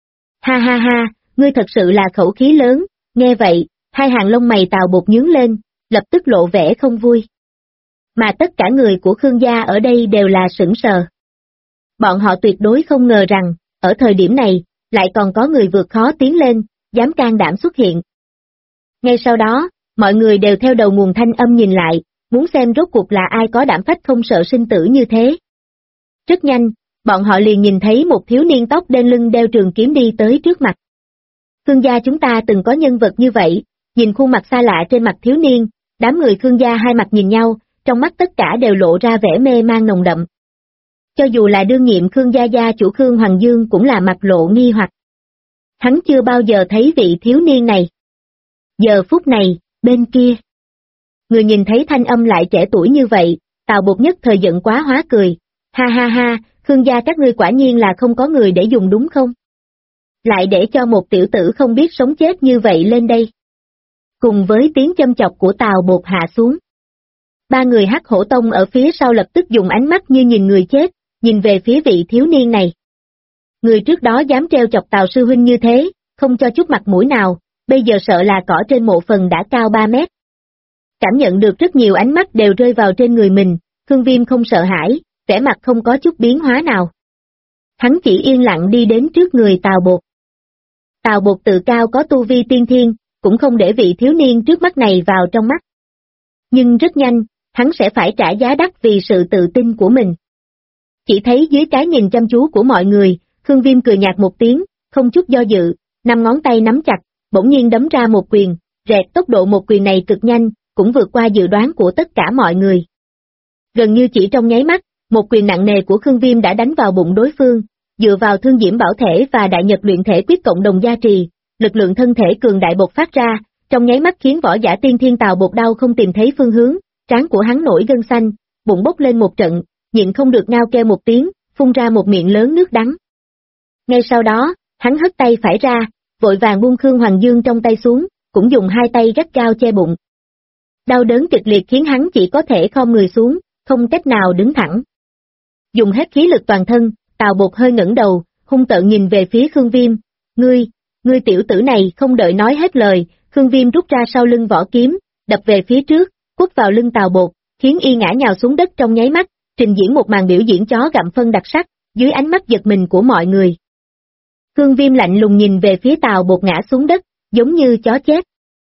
Ha ha ha, ngươi thật sự là khẩu khí lớn, nghe vậy, hai hàng lông mày Tào Bột nhướng lên, lập tức lộ vẻ không vui. Mà tất cả người của Khương gia ở đây đều là sững sờ. Bọn họ tuyệt đối không ngờ rằng, ở thời điểm này, lại còn có người vượt khó tiến lên, dám can đảm xuất hiện. Ngay sau đó, mọi người đều theo đầu nguồn thanh âm nhìn lại, muốn xem rốt cuộc là ai có đảm phách không sợ sinh tử như thế. Rất nhanh, bọn họ liền nhìn thấy một thiếu niên tóc đen lưng đeo trường kiếm đi tới trước mặt. Khương gia chúng ta từng có nhân vật như vậy, nhìn khuôn mặt xa lạ trên mặt thiếu niên, đám người Khương gia hai mặt nhìn nhau, trong mắt tất cả đều lộ ra vẻ mê man nồng đậm. Cho dù là đương nhiệm Khương gia gia chủ Khương Hoàng Dương cũng là mặt lộ nghi hoặc. Hắn chưa bao giờ thấy vị thiếu niên này. Giờ phút này, bên kia. Người nhìn thấy thanh âm lại trẻ tuổi như vậy, Tào Bột nhất thời giận quá hóa cười. Ha ha ha, Khương gia các ngươi quả nhiên là không có người để dùng đúng không? Lại để cho một tiểu tử không biết sống chết như vậy lên đây. Cùng với tiếng châm chọc của Tào Bột hạ xuống. Ba người Hắc Hổ Tông ở phía sau lập tức dùng ánh mắt như nhìn người chết, nhìn về phía vị thiếu niên này. Người trước đó dám treo chọc Tào sư huynh như thế, không cho chút mặt mũi nào, bây giờ sợ là cỏ trên mộ phần đã cao 3 mét. Cảm nhận được rất nhiều ánh mắt đều rơi vào trên người mình, Khương Viêm không sợ hãi, vẻ mặt không có chút biến hóa nào. Hắn chỉ yên lặng đi đến trước người Tào Bột. Tào Bột tự cao có tu vi tiên thiên, cũng không để vị thiếu niên trước mắt này vào trong mắt. Nhưng rất nhanh, hắn sẽ phải trả giá đắt vì sự tự tin của mình. Chỉ thấy dưới cái nhìn chăm chú của mọi người, Khương Viêm cười nhạt một tiếng, không chút do dự, 5 ngón tay nắm chặt, bỗng nhiên đấm ra một quyền, rẹt tốc độ một quyền này cực nhanh, cũng vượt qua dự đoán của tất cả mọi người. Gần như chỉ trong nháy mắt, một quyền nặng nề của Khương Viêm đã đánh vào bụng đối phương, dựa vào thương diễm bảo thể và đại nhật luyện thể quyết cộng đồng gia trì, lực lượng thân thể cường đại bộc phát ra, trong nháy mắt khiến võ giả tiên thiên Tào Bột đau không tìm thấy phương hướng, trán của hắn nổi gân xanh, bụng bốc lên một trận, nhịn không được ngao kêu một tiếng, phun ra một miệng lớn nước đắng. Ngay sau đó, hắn hất tay phải ra, vội vàng buông Khương Hoàng Dương trong tay xuống, cũng dùng hai tay gắt gao che bụng. Đau đớn kịch liệt khiến hắn chỉ có thể khom người xuống, không cách nào đứng thẳng. Dùng hết khí lực toàn thân, Tào Bột hơi ngẩng đầu, hung tợn nhìn về phía Khương Viêm, ngươi tiểu tử này không đợi nói hết lời, Khương Viêm rút ra sau lưng vỏ kiếm, đập về phía trước, quất vào lưng Tào Bột, khiến y ngã nhào xuống đất trong nháy mắt, trình diễn một màn biểu diễn chó gặm phân đặc sắc, dưới ánh mắt giật mình của mọi người. Khương Viêm lạnh lùng nhìn về phía Tào Bột ngã xuống đất, giống như chó chết.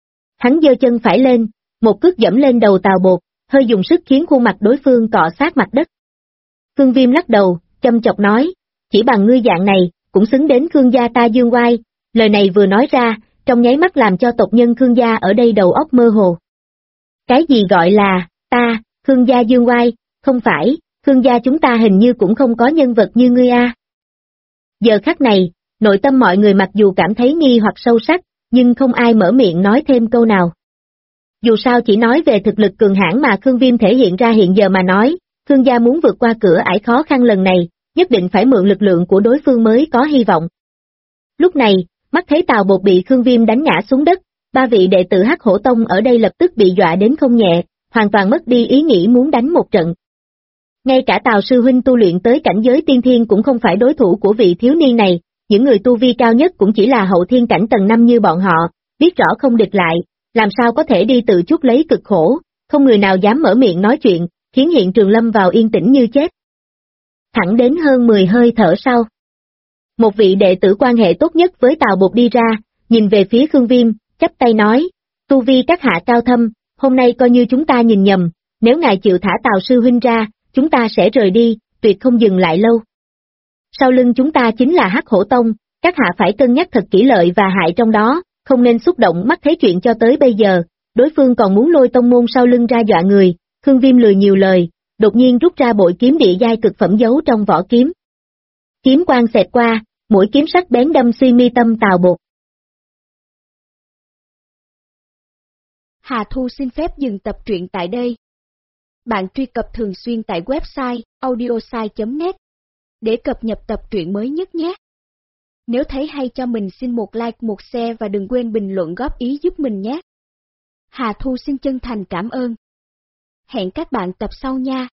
Hắn giơ chân phải lên, một cước dẫm lên đầu Tào Bột, hơi dùng sức khiến khuôn mặt đối phương cọ sát mặt đất. Khương Viêm lắc đầu, châm chọc nói, chỉ bằng ngươi dạng này, cũng xứng đến Khương gia ta dương oai, lời này vừa nói ra, trong nháy mắt làm cho tộc nhân Khương gia ở đây đầu óc mơ hồ. Cái gì gọi là, ta, Khương gia dương oai, không phải, Khương gia chúng ta hình như cũng không có nhân vật như ngươi a. Giờ khắc này, nội tâm mọi người mặc dù cảm thấy nghi hoặc sâu sắc, nhưng không ai mở miệng nói thêm câu nào. Dù sao chỉ nói về thực lực cường hãn mà Khương Viêm thể hiện ra hiện giờ mà nói, Khương gia muốn vượt qua cửa ải khó khăn lần này, nhất định phải mượn lực lượng của đối phương mới có hy vọng. Lúc này, mắt thấy Tào Bột bị Khương Viêm đánh ngã xuống đất, ba vị đệ tử Hắc Hổ Tông ở đây lập tức bị dọa đến không nhẹ, hoàn toàn mất đi ý nghĩ muốn đánh một trận. Ngay cả Tào sư huynh tu luyện tới cảnh giới tiên thiên cũng không phải đối thủ của vị thiếu niên này, những người tu vi cao nhất cũng chỉ là hậu thiên cảnh tầng 5 như bọn họ, biết rõ không địch lại, làm sao có thể đi tự chuốc lấy cực khổ, không người nào dám mở miệng nói chuyện, khiến hiện trường lâm vào yên tĩnh như chết. Thẳng đến hơn 10 hơi thở sau. Một vị đệ tử quan hệ tốt nhất với Tào Bột đi ra, nhìn về phía Khương Viêm, chắp tay nói, tu vi các hạ cao thâm, hôm nay coi như chúng ta nhìn nhầm, nếu ngài chịu thả Tào sư huynh ra, chúng ta sẽ rời đi, tuyệt không dừng lại lâu. Sau lưng chúng ta chính là Hắc Hổ Tông, các hạ phải cân nhắc thật kỹ lợi và hại trong đó, không nên xúc động mắt thấy chuyện cho tới bây giờ, đối phương còn muốn lôi tông môn sau lưng ra dọa người, Khương Viêm lười nhiều lời, đột nhiên rút ra bội kiếm địa giai cực phẩm giấu trong vỏ kiếm. Kiếm quang xẹt qua, mũi kiếm sắc bén đâm xuyên mi tâm Tào Bột. Hà Thu xin phép dừng tập truyện tại đây. Bạn truy cập thường xuyên tại website audiosai.net để cập nhật tập truyện mới nhất nhé. Nếu thấy hay cho mình xin một like, một share và đừng quên bình luận góp ý giúp mình nhé. Hà Thu xin chân thành cảm ơn. Hẹn các bạn tập sau nha.